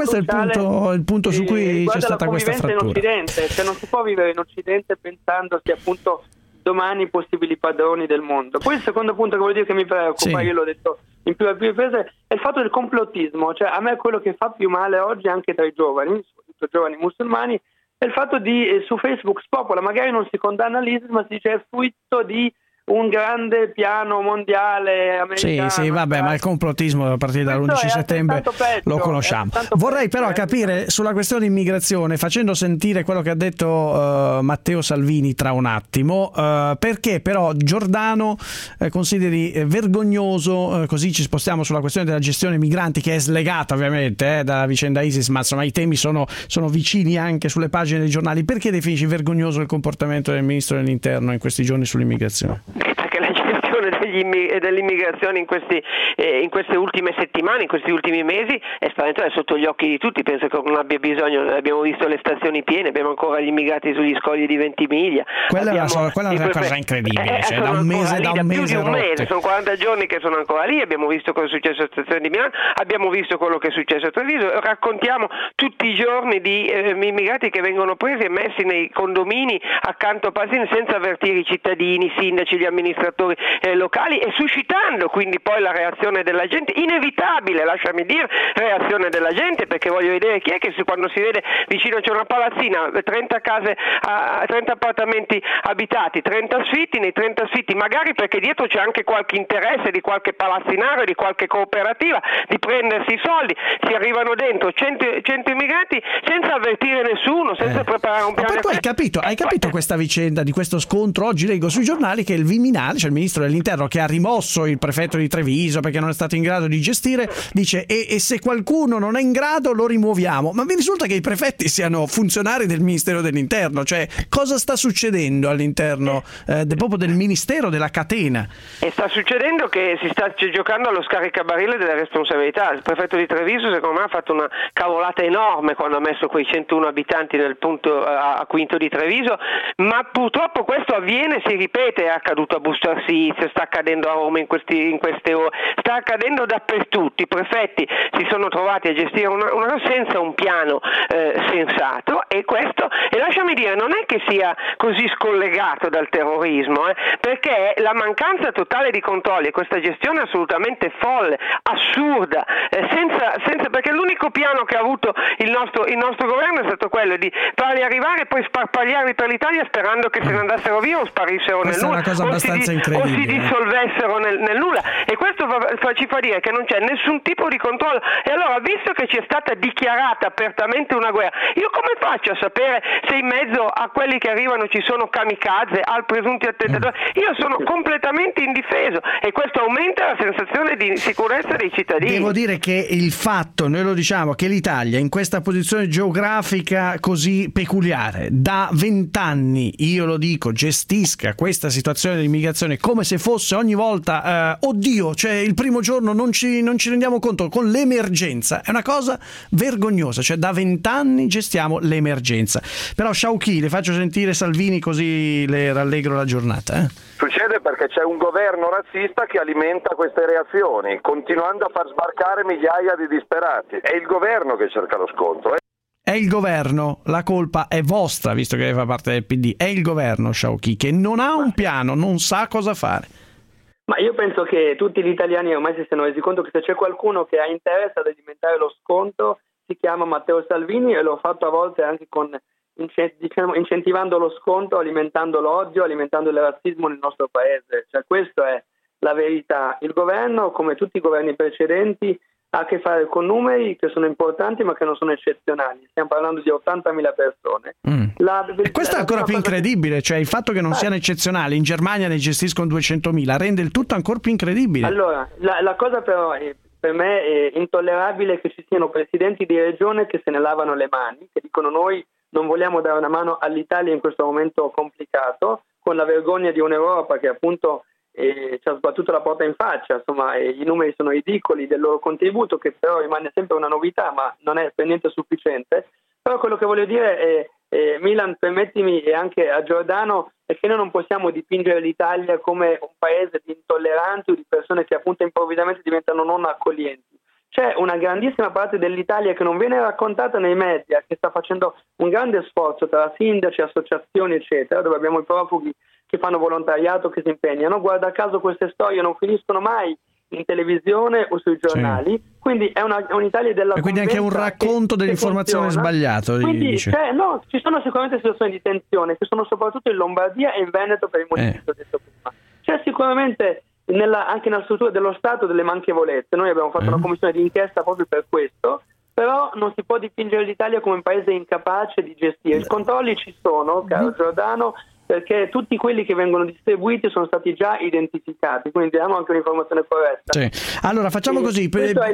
il punto su cui c'è stata questa frattura. In Occidente, cioè non si può vivere in Occidente pensandosi appunto domani possibili padroni del mondo. Poi il secondo punto che voglio dire che mi preoccupa, io l'ho detto in più riprese, è il fatto del complottismo. Cioè a me quello che fa più male oggi anche tra i giovani, soprattutto giovani musulmani, è il fatto di su Facebook spopola, magari non si condanna l'Islam, ma si dice è frutto di un grande piano mondiale americano. Sì, vabbè, ma il complottismo a partire dall'11 settembre lo conosciamo. Vorrei però capire sulla questione immigrazione, facendo sentire quello che ha detto Matteo Salvini tra un attimo, perché però Giordano consideri vergognoso, così ci spostiamo sulla questione della gestione migranti, che è slegata ovviamente dalla vicenda ISIS, ma insomma i temi sono vicini anche sulle pagine dei giornali. Perché definisci vergognoso il comportamento del Ministro dell'Interno in questi giorni sull'immigrazione? Perché la gestione dell'immigrazione in queste ultime settimane, in questi ultimi mesi è sotto gli occhi di tutti. Penso che non abbia bisogno, abbiamo visto le stazioni piene, abbiamo ancora gli immigrati sugli scogli di Ventimiglia. Quella è una cosa incredibile, cioè, da un mese sono 40 giorni che sono ancora lì. Abbiamo visto cosa è successo alla stazione di Milano, abbiamo visto quello che è successo a Treviso, raccontiamo tutti i giorni di immigrati che vengono presi e messi nei condomini accanto a Pasini senza avvertire i cittadini, i sindaci, gli amministratori locali e suscitando quindi poi la reazione della gente, inevitabile, lasciami dire, reazione della gente, perché voglio vedere chi è che quando si vede vicino c'è una palazzina, 30 case, 30 appartamenti abitati, 30 sfitti, nei 30 sfitti magari perché dietro c'è anche qualche interesse di qualche palazzinario, di qualche cooperativa di prendersi i soldi, si arrivano dentro 100 immigrati senza avvertire nessuno, senza preparare un piano. Ma poi hai capito questa vicenda di questo scontro? Oggi leggo sui giornali che il Viminale, cioè il ministro dell'Interno che ha rimosso il prefetto di Treviso perché non è stato in grado di gestire, dice e se qualcuno non è in grado lo rimuoviamo. Ma mi risulta che i prefetti siano funzionari del Ministero dell'Interno, cioè cosa sta succedendo all'interno proprio del Ministero, della catena? E sta succedendo che si sta giocando allo scaricabarile delle responsabilità. Il prefetto di Treviso secondo me ha fatto una cavolata enorme quando ha messo quei 101 abitanti nel punto a Quinto di Treviso, ma purtroppo questo avviene, si ripete, è accaduto a Busto Arsizio, sta accadendo a Roma in queste ore, sta accadendo dappertutto. I prefetti si sono trovati a gestire una senza un piano sensato, e questo, e lasciami dire, non è che sia così scollegato dal terrorismo, perché la mancanza totale di controlli e questa gestione assolutamente folle, assurda, senza perché l'unico piano che ha avuto il nostro governo è stato quello di farli arrivare e poi sparpagliarli per l'Italia sperando che se ne andassero via o sparissero nel nulla, o si dissolvessero nel nulla, e questo ci fa dire che non c'è nessun tipo di controllo. E allora, visto che ci è stata dichiarata apertamente una guerra, io come faccio a sapere se in mezzo a quelli che arrivano ci sono kamikaze, al presunti attentatori? Io sono completamente indifeso, e questo aumenta la sensazione di sicurezza dei cittadini. Devo dire che il fatto, noi lo diciamo, che l'Italia in questa posizione geografica così peculiare da 20 anni, io lo dico, gestisca questa situazione di immigrazione come se fosse ogni volta oddio, cioè il primo giorno non ci rendiamo conto, con l'emergenza, è una cosa vergognosa, cioè da 20 anni gestiamo l'emergenza. Però Sciauchi, le faccio sentire Salvini così le rallegro la giornata. Succede perché c'è un governo razzista che alimenta queste reazioni, continuando a far sbarcare migliaia di disperati. È il governo che cerca lo scontro. È il governo, la colpa è vostra, visto che fa parte del PD. È il governo, Sciauchi, che non ha un piano, non sa cosa fare. Ma io penso che tutti gli italiani ormai si siano resi conto che se c'è qualcuno che ha interesse ad alimentare lo scontro si chiama Matteo Salvini, e l'ho fatto a volte anche incentivando lo scontro, alimentando l'odio, alimentando il razzismo nel nostro paese. Cioè, questa è la verità. Il governo, come tutti i governi precedenti, ha a che fare con numeri che sono importanti ma che non sono eccezionali. Stiamo parlando di 80.000 persone. E questo è ancora più incredibile, cioè il fatto che non siano eccezionali. In Germania ne gestiscono 200.000, rende il tutto ancora più incredibile. Allora, la cosa però per me è intollerabile che ci siano presidenti di regione che se ne lavano le mani, che dicono noi non vogliamo dare una mano all'Italia in questo momento complicato, con la vergogna di un'Europa che appunto ci ha sbattuto la porta in faccia. Insomma, i numeri sono ridicoli del loro contributo, che però rimane sempre una novità, ma non è per niente sufficiente. Però quello che voglio dire è, Milan, permettimi, e anche a Giordano, è che noi non possiamo dipingere l'Italia come un paese di intolleranti o di persone che appunto improvvisamente diventano non accoglienti. C'è una grandissima parte dell'Italia che non viene raccontata nei media, che sta facendo un grande sforzo tra sindaci, associazioni eccetera, dove abbiamo i profughi che fanno volontariato, che si impegnano. Guarda caso queste storie non finiscono mai in televisione o sui giornali, sì. Quindi è un'Italia della e quindi anche un racconto dell'informazione sbagliato. Quindi no, ci sono sicuramente situazioni di tensione che sono soprattutto in Lombardia e in Veneto per i motivi che ho detto prima. C'è sicuramente anche nella struttura dello Stato delle manchevolezze. Noi abbiamo fatto una commissione di inchiesta proprio per questo, però non si può dipingere l'Italia come un paese incapace di gestire. I controlli ci sono, caro Giordano, perché tutti quelli che vengono distribuiti sono stati già identificati, quindi diamo anche un'informazione corretta. Sì. Allora facciamo così.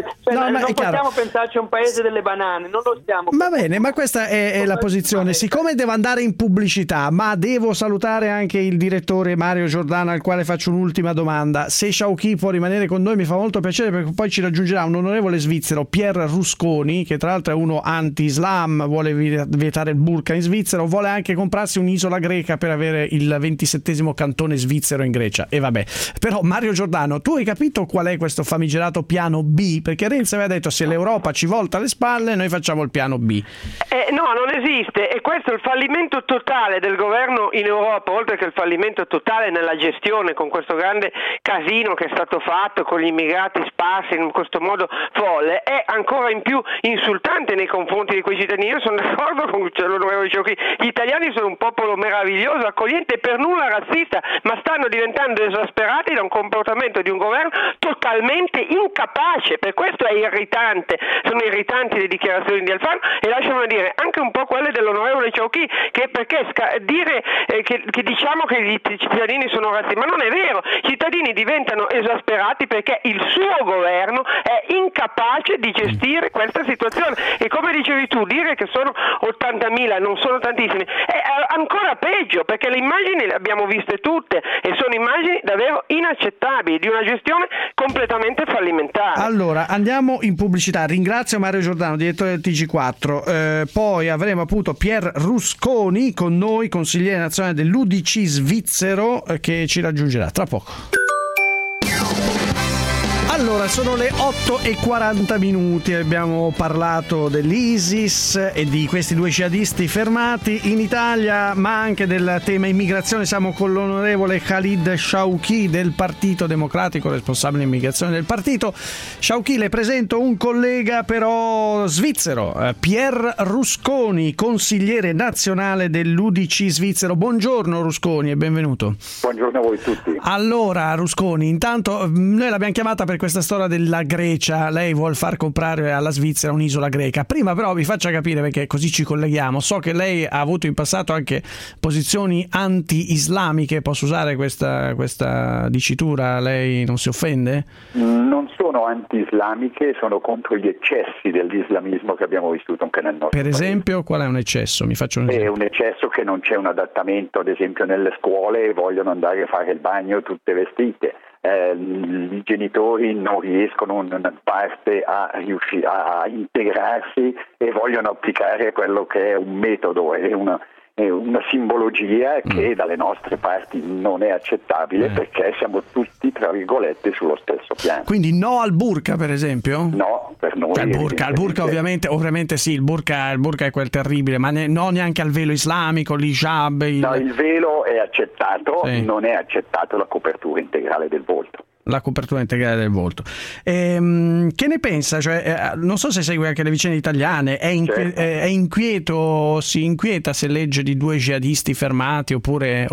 Non possiamo pensarci a un paese delle banane, non lo stiamo. Va bene, ma questa è la posizione. Siccome devo andare in pubblicità, ma devo salutare anche il direttore Mario Giordano, al quale faccio un'ultima domanda. Se Sciauchi può rimanere con noi mi fa molto piacere, perché poi ci raggiungerà un onorevole svizzero, Pier Rusconi, che tra l'altro è uno anti-islam, vuole vietare il burqa in Svizzera, vuole anche comprarsi un'isola greca per avere avere il 27° cantone svizzero in Grecia. E vabbè, però Mario Giordano, tu hai capito qual è questo famigerato piano B? Perché Renzi aveva detto: se l'Europa ci volta le spalle, noi facciamo il piano B. No, non esiste, e questo è il fallimento totale del governo in Europa, oltre che il fallimento totale nella gestione, con questo grande casino che è stato fatto con gli immigrati sparsi in questo modo folle, è ancora in più insultante nei confronti di quei cittadini. Io sono d'accordo con l'onorevole Ciauchi, gli italiani sono un popolo meraviglioso, accogliente e per nulla razzista, ma stanno diventando esasperati da un comportamento di un governo totalmente incapace. Per questo è irritante, sono irritanti le dichiarazioni di Alfano, e lasciami dire anche un po' quelle dell'onorevole Ciauchi, che perché dire che diciamo che gli cittadini sono razzisti, ma non è vero, i cittadini diventano esasperati perché il suo governo è incapace di gestire questa situazione. E come dicevi tu, dire che sono 80.000, non sono tantissimi, è ancora peggio, perché le immagini le abbiamo viste tutte e sono immagini davvero inaccettabili di una gestione completamente fallimentare. Allora, andiamo in pubblicità. Ringrazio Mario Giordano, direttore del TG4. Poi avremo appunto Pier Rusconi con noi, consigliere nazionale dell'UDC svizzero, che ci raggiungerà tra poco. Allora, sono le 8:40, abbiamo parlato dell'ISIS e di questi 2 jihadisti fermati in Italia, ma anche del tema immigrazione. Siamo con l'onorevole Khalid Shauki del Partito Democratico, responsabile immigrazione del partito. Shauki, le presento un collega però svizzero, Pier Rusconi, consigliere nazionale dell'UDC svizzero. Buongiorno Rusconi e benvenuto. Buongiorno a voi tutti. Allora Rusconi, intanto noi l'abbiamo chiamata per questa storia della Grecia. Lei vuol far comprare alla Svizzera un'isola greca. Prima però vi faccia capire, perché così ci colleghiamo. So che lei ha avuto in passato anche posizioni anti-islamiche, posso usare questa dicitura? Lei non si offende? Non sono anti-islamiche, sono contro gli eccessi dell'islamismo che abbiamo vissuto anche nel nostro paese. Per esempio, qual è un eccesso? Mi faccio un esempio. È un eccesso che non c'è un adattamento, ad esempio nelle scuole vogliono andare a fare il bagno tutte vestite. I genitori non riescono in parte a integrarsi e vogliono applicare quello che è un metodo, è una simbologia che dalle nostre parti non è accettabile, perché siamo tutti, tra virgolette, sullo stesso piano. Quindi no al burqa, per esempio? No, per noi. Il burqa ovviamente sì, il burqa è quel terribile, ma no neanche al velo islamico, l'hijab. No, il velo è accettato, sì. Non è accettato la copertura integrale del volto. La copertura integrale del volto. Che ne pensa? Cioè, non so se segue anche le vicende italiane, è inquieto, si inquieta se legge di 2 jihadisti fermati oppure...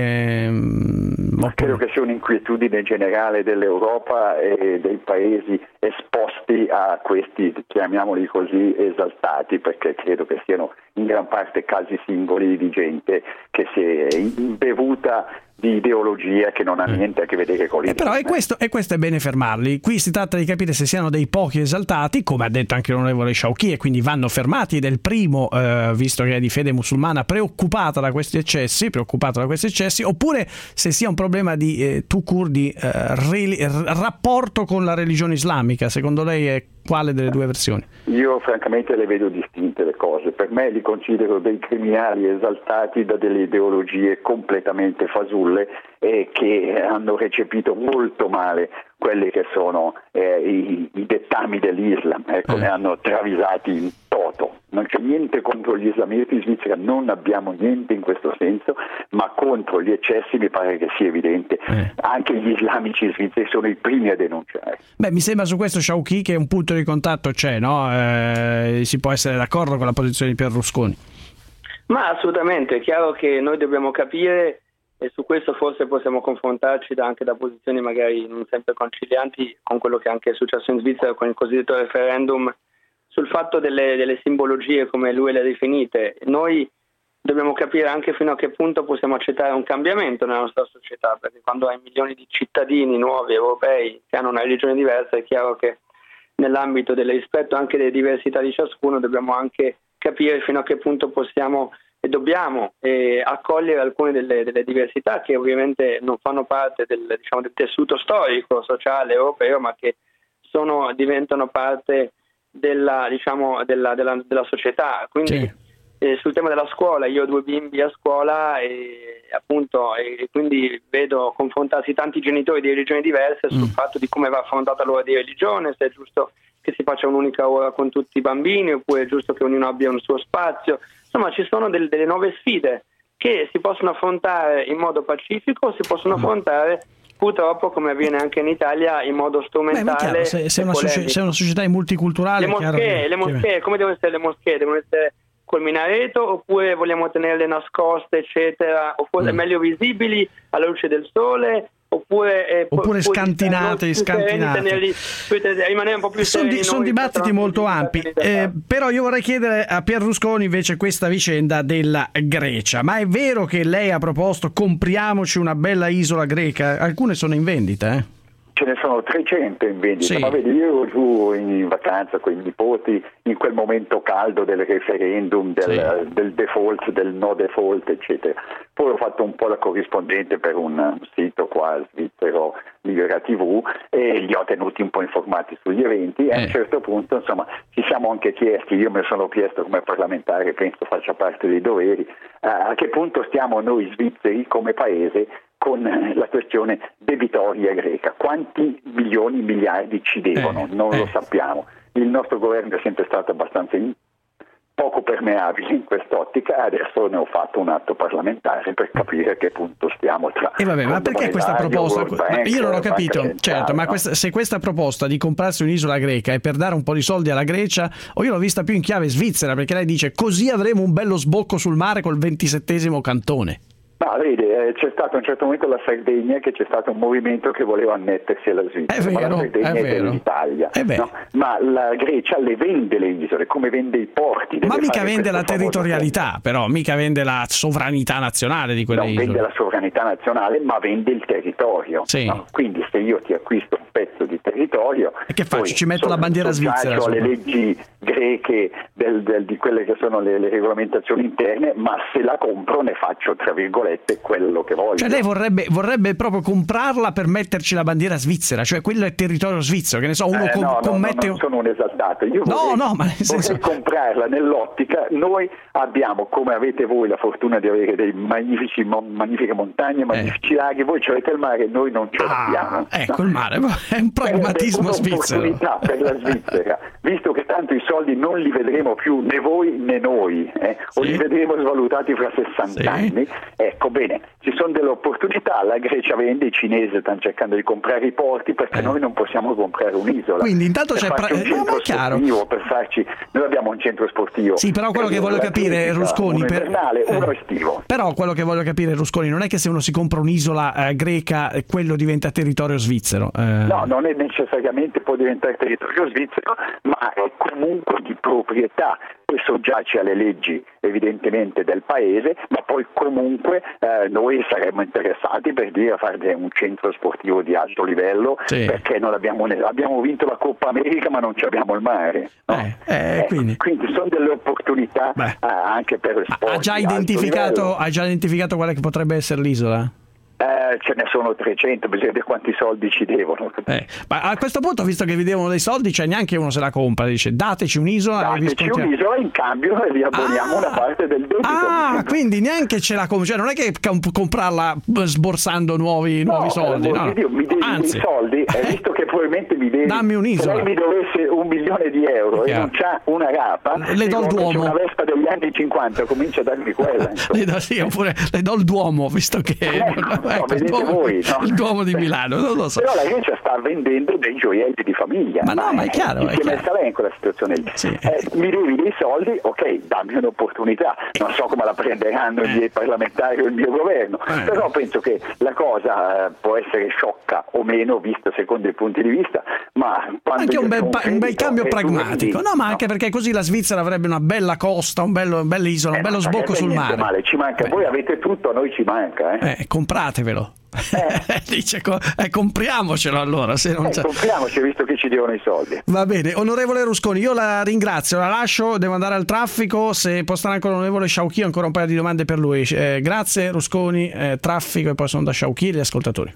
Credo che sia un'inquietudine generale dell'Europa e dei paesi esposti a questi, chiamiamoli così, esaltati, perché credo che siano in gran parte casi singoli di gente che si è imbevuta di ideologia che non ha niente a che vedere con l'Islam. Però questo è bene fermarli. Qui si tratta di capire se siano dei pochi esaltati, come ha detto anche l'onorevole Shauki, e quindi vanno fermati, ed è il primo, visto che è di fede musulmana, preoccupato da questi eccessi, oppure se sia un problema di rapporto con la religione islamica. Secondo lei è quale delle 2 versioni? Io francamente le vedo distinte le cose. Per me li considero dei criminali esaltati da delle ideologie completamente fasulle e che hanno recepito molto male quelli che sono i dettami dell'Islam, ne hanno travisati in toto. Non c'è niente contro gli islamisti in Svizzera, non abbiamo niente in questo senso, ma contro gli eccessi mi pare che sia evidente. Anche gli islamici svizzeri sono i primi a denunciare. Beh, mi sembra su questo, Shauki, che un punto di contatto c'è, no? Si può essere d'accordo con la posizione di Pier Rusconi? Ma assolutamente, è chiaro che noi dobbiamo capire, e su questo forse possiamo confrontarci anche da posizioni magari non sempre concilianti con quello che anche è successo in Svizzera con il cosiddetto referendum, sul fatto delle simbologie come lui le ha definite. Noi dobbiamo capire anche fino a che punto possiamo accettare un cambiamento nella nostra società, perché quando hai milioni di cittadini nuovi europei che hanno una religione diversa, è chiaro che nell'ambito del rispetto anche delle diversità di ciascuno dobbiamo anche capire fino a che punto possiamo e dobbiamo accogliere alcune delle diversità che ovviamente non fanno parte del tessuto storico, sociale, europeo, ma che diventano parte della società. Quindi sul tema della scuola. Io ho 2 bimbi a scuola e appunto e quindi vedo confrontarsi tanti genitori di religioni diverse sul fatto di come va affrontata l'ora di religione, se è giusto che si faccia un'unica ora con tutti i bambini oppure è giusto che ognuno abbia un suo spazio. Insomma, ci sono delle nuove sfide che si possono affrontare in modo pacifico, si possono affrontare purtroppo, come avviene anche in Italia, in modo strumentale. Se una società è multiculturale, le moschee, come devono essere le moschee? Devono essere col minareto oppure vogliamo tenerle nascoste, eccetera, oppure meglio visibili alla luce del sole, oppure scantinate. Rimanere un po' più sereni. Sono dibattiti molto ampi, però io vorrei chiedere a Pier Rusconi invece questa vicenda della Grecia. Ma è vero che lei ha proposto compriamoci una bella isola greca? Alcune sono in vendita, Ce ne sono 300 in vendita, ma vedi, io ero giù in vacanza con i nipoti in quel momento caldo del referendum, del default, del no default, eccetera. Poi ho fatto un po' la corrispondente per un sito qua svizzero, Libera TV, e li ho tenuti un po' informati sugli eventi e a un certo punto, insomma, ci siamo anche chiesti, io me lo sono chiesto come parlamentare, penso faccia parte dei doveri, a che punto stiamo noi svizzeri come paese con la questione debitoria greca. Quanti milioni, miliardi ci devono? Non lo sappiamo. Il nostro governo è sempre stato abbastanza poco permeabile in quest'ottica, adesso ne ho fatto un atto parlamentare per capire a che punto stiamo tra... ma perché questa proposta? Io non ho capito, certo, ma se questa proposta di comprarsi un'isola greca è per dare un po' di soldi alla Grecia, o io l'ho vista più in chiave svizzera, perché lei dice così avremo un bello sbocco sul mare col 27° cantone. Ma vedi, c'è stato a un certo momento la Sardegna, che c'è stato un movimento che voleva annettersi alla Svizzera, ma la Sardegna è dell'Italia, no? Ma la Grecia le vende le isole, come vende i porti. Ma mica vende la territorialità, però mica vende la sovranità nazionale di quelle isole. Non vende la sovranità nazionale, ma vende il territorio. No? Quindi se io ti acquisto un pezzo di territorio, e che faccio? Ci metto la bandiera svizzera alle leggi greche di quelle che sono le regolamentazioni interne, ma se la compro ne faccio, tra virgolette, quello che voglio. Cioè lei vorrebbe proprio comprarla per metterci la bandiera svizzera, cioè quello è territorio svizzero, che ne so, uno commette... No, non sono un esaltato, io vorrei comprarla nell'ottica, noi abbiamo, come avete voi, la fortuna di avere dei magnifiche montagne, magnifici laghi, voi ci avete il mare, noi non ce l'abbiamo. Ecco, il mare è un pragmatismo svizzero. È un'opportunità per la Svizzera, visto che tanto i soldi non li vedremo più né voi né noi, o li vedremo svalutati fra 60 anni. Ecco, bene, ci sono delle opportunità, la Grecia vende, i cinesi stanno cercando di comprare i porti, perché noi non possiamo comprare un'isola. Quindi intanto c'è un centro sportivo, per farci, noi abbiamo un centro sportivo. Sì, però quello che voglio capire, Rusconi, uno invernale, uno estivo. Però quello che voglio capire, Rusconi, non è che se uno si compra un'isola greca, quello diventa territorio svizzero. No, non è necessariamente può diventare territorio svizzero, ma è comunque di proprietà che soggiace alle leggi evidentemente del paese, ma poi comunque noi saremmo interessati per dire a fare un centro sportivo di alto livello, perché non abbiamo vinto la Coppa America ma non abbiamo il mare, no? Quindi sono delle opportunità anche per sport. Ha già identificato quale che potrebbe essere l'isola? Ce ne sono 300, bisogna vedere quanti soldi ci devono. Ma a questo punto, visto che vi devono dei soldi, cioè neanche uno se la compra, dice dateci un'isola e in cambio vi abboniamo una parte del debito. Quindi neanche ce la compra, cioè non è che comprarla sborsando nuovi soldi. Mi devi i soldi, visto che probabilmente mi devi, dammi un'isola. Se lei mi dovesse €1 milione e non c'ha una rapa, le do il Duomo. Una Vespa degli anni 50, comincia a darmi quella. Oppure le do il Duomo, visto che il Duomo di Milano, non lo so. Però la Grecia sta vendendo dei gioielli di famiglia. Ma è chiaro. Si è messa bene in quella situazione lì. Mi devi dei soldi, ok, dammi un'opportunità. Non so come la prenderanno i miei parlamentari o il mio governo, però penso che la cosa può essere sciocca o meno, vista secondo i punti di vista, ma anche un bel cambio pragmatico. No, ma anche perché così la Svizzera avrebbe una bella costa, un bella isola, un bello sbocco sul mare. Male, ci manca. Voi avete tutto, a noi ci manca. Compratevelo. Dice compriamocelo allora, se non c'è. Compriamoci, visto che ci devono i soldi. Va bene, onorevole Rusconi, io la ringrazio, la lascio, devo andare al traffico. Se può stare anche l'onorevole Sciauchi, ancora un paio di domande per lui. Grazie Rusconi, traffico e poi sono da Sciauchi gli ascoltatori.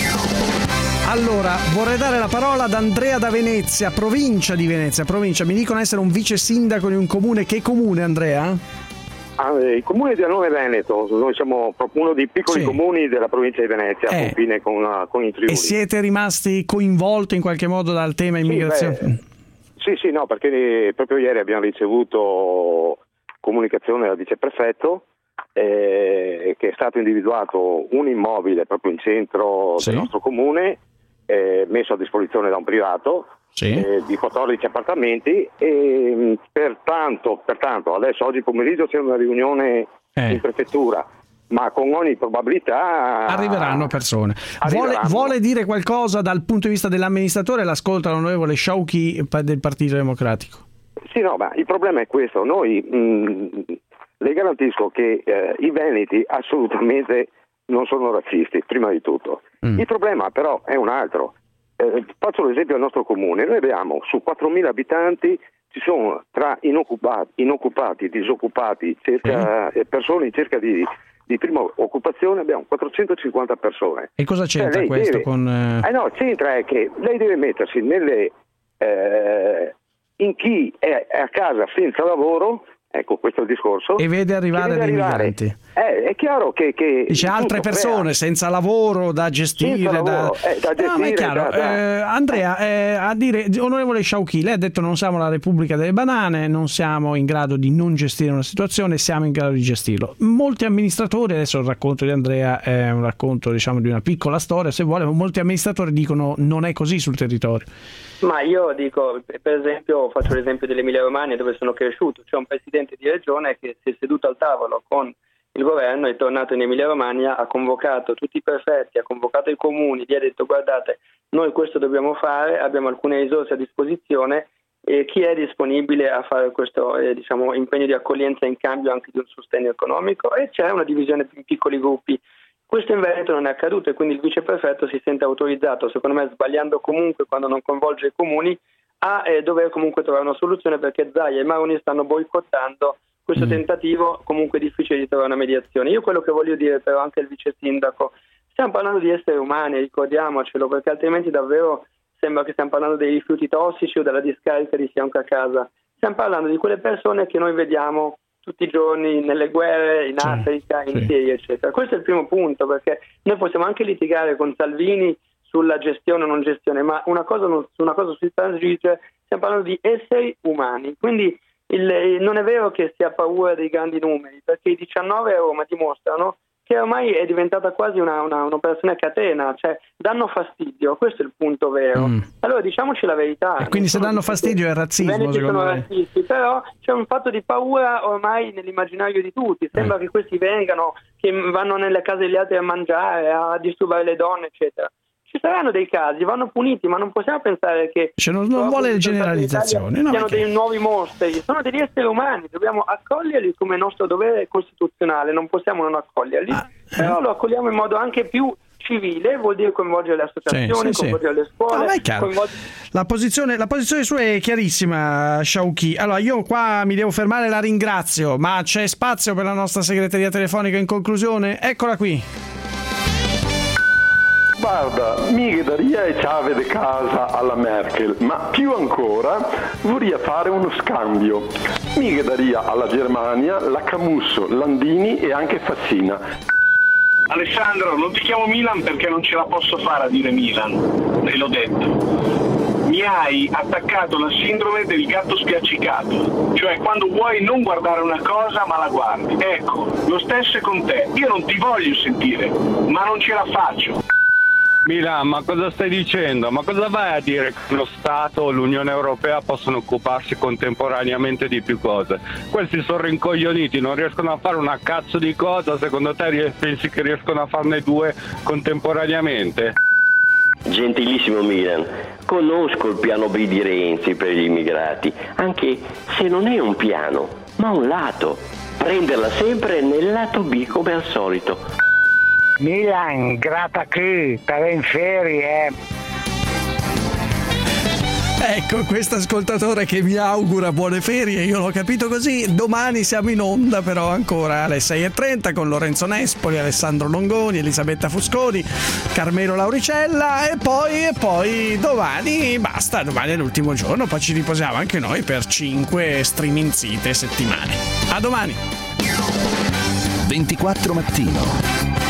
Allora, vorrei dare la parola ad Andrea da Venezia, provincia di Venezia. Mi dicono essere un vice sindaco di un comune. Che comune, Andrea? il comune di Annone Veneto, noi siamo proprio uno dei piccoli comuni della provincia di Venezia, a confine con i Friuli. E siete rimasti coinvolti in qualche modo dal tema immigrazione? Sì, no, perché proprio ieri abbiamo ricevuto comunicazione dal viceprefetto che è stato individuato un immobile proprio in centro del nostro comune, messo a disposizione da un privato, di 14 appartamenti, e pertanto adesso oggi pomeriggio c'è una riunione in prefettura, ma con ogni probabilità arriveranno persone. Vuole dire qualcosa dal punto di vista dell'amministratore? L'ascolta l'onorevole Sciauchi del Partito Democratico. Sì, no, ma il problema è questo. Noi le garantisco che i veneti assolutamente non sono razzisti, prima di tutto. Il problema però è un altro. Faccio l'esempio del nostro comune. Noi abbiamo su 4.000 abitanti, ci sono tra inoccupati, disoccupati, persone in cerca di prima occupazione, abbiamo 450 persone. E cosa c'entra questo c'entra è che lei deve mettersi in chi è a casa senza lavoro, ecco, questo è il discorso, e vede arrivare dei migranti. È chiaro che dice altre persone senza lavoro da gestire, da gestire. No, ma è chiaro. Andrea, a dire, onorevole Sciauchi, lei ha detto non siamo la Repubblica delle banane, non siamo in grado di non gestire una situazione, siamo in grado di gestirlo. Molti amministratori, adesso il racconto di Andrea è un racconto, diciamo, di una piccola storia, se vuole, ma molti amministratori dicono non è così sul territorio. Ma io dico, per esempio, faccio l'esempio dell'Emilia Romagna, dove sono cresciuto. C'è un presidente di regione che si è seduto al tavolo con il governo, è tornato in Emilia Romagna, ha convocato tutti i prefetti, ha convocato i comuni, gli ha detto guardate, noi questo dobbiamo fare, abbiamo alcune risorse a disposizione, e chi è disponibile a fare questo impegno di accoglienza in cambio anche di un sostegno economico, e c'è una divisione in piccoli gruppi. Questo in Veneto non è accaduto, e quindi il viceprefetto si sente autorizzato, secondo me sbagliando comunque quando non coinvolge i comuni, a dover comunque trovare una soluzione, perché Zaia e Maroni stanno boicottando questo tentativo comunque difficile di trovare una mediazione. Io quello che voglio dire però anche al vice sindaco, stiamo parlando di esseri umani, ricordiamocelo, perché altrimenti davvero sembra che stiamo parlando dei rifiuti tossici o della discarica di fianco a casa. Stiamo parlando di quelle persone che noi vediamo tutti i giorni nelle guerre, in Africa, in Siria, eccetera. Questo è il primo punto, perché noi possiamo anche litigare con Salvini sulla gestione o non gestione, ma una cosa si transigge, stiamo parlando di esseri umani. Quindi non è vero che si ha paura dei grandi numeri, perché i 19 a Roma dimostrano che ormai è diventata quasi un'operazione a catena, cioè danno fastidio, questo è il punto vero. Allora diciamoci la verità. E quindi se danno fastidio è razzismo, secondo me. Razzisti, però c'è un fatto di paura ormai nell'immaginario di tutti, sembra che questi vengano, che vanno nelle case degli altri a mangiare, a disturbare le donne, eccetera. Ci saranno dei casi, vanno puniti, ma non possiamo pensare che non vuole generalizzazioni, siano dei nuovi mostri, sono degli esseri umani, dobbiamo accoglierli come nostro dovere costituzionale, non possiamo non accoglierli, però lo accogliamo in modo anche più civile, vuol dire coinvolgere le associazioni, coinvolgere le scuole. La posizione sua è chiarissima, Sciauchi. Allora io qua mi devo fermare, la ringrazio, ma c'è spazio per la nostra segreteria telefonica in conclusione? Eccola qui. Guarda, mi daria e chiave di casa alla Merkel, ma più ancora vorrei fare uno scambio. Mi daria alla Germania la Camusso, Landini e anche Fassina. Alessandro, non ti chiamo Milan perché non ce la posso fare a dire Milan, te l'ho detto. Mi hai attaccato la sindrome del gatto spiaccicato, cioè quando vuoi non guardare una cosa ma la guardi. Ecco, lo stesso è con te. Io non ti voglio sentire, ma non ce la faccio. Milan, ma cosa stai dicendo? Ma cosa vai a dire che lo Stato o l'Unione Europea possono occuparsi contemporaneamente di più cose? Questi sono rincoglioniti, non riescono a fare una cazzo di cosa, secondo te pensi che riescono a farne due contemporaneamente? Gentilissimo Milan, conosco il piano B di Renzi per gli immigrati, anche se non è un piano, ma un lato. Prenderla sempre nel lato B come al solito. Milan, grata qui, per in ferie. Ecco, questo ascoltatore che mi augura buone ferie, io l'ho capito così. Domani siamo in onda però ancora alle 6:30 con Lorenzo Nespoli, Alessandro Longoni, Elisabetta Fusconi, Carmelo Lauricella e poi domani basta, domani è l'ultimo giorno, poi ci riposiamo anche noi per 5 streaming settimane. A domani! 24 Mattino.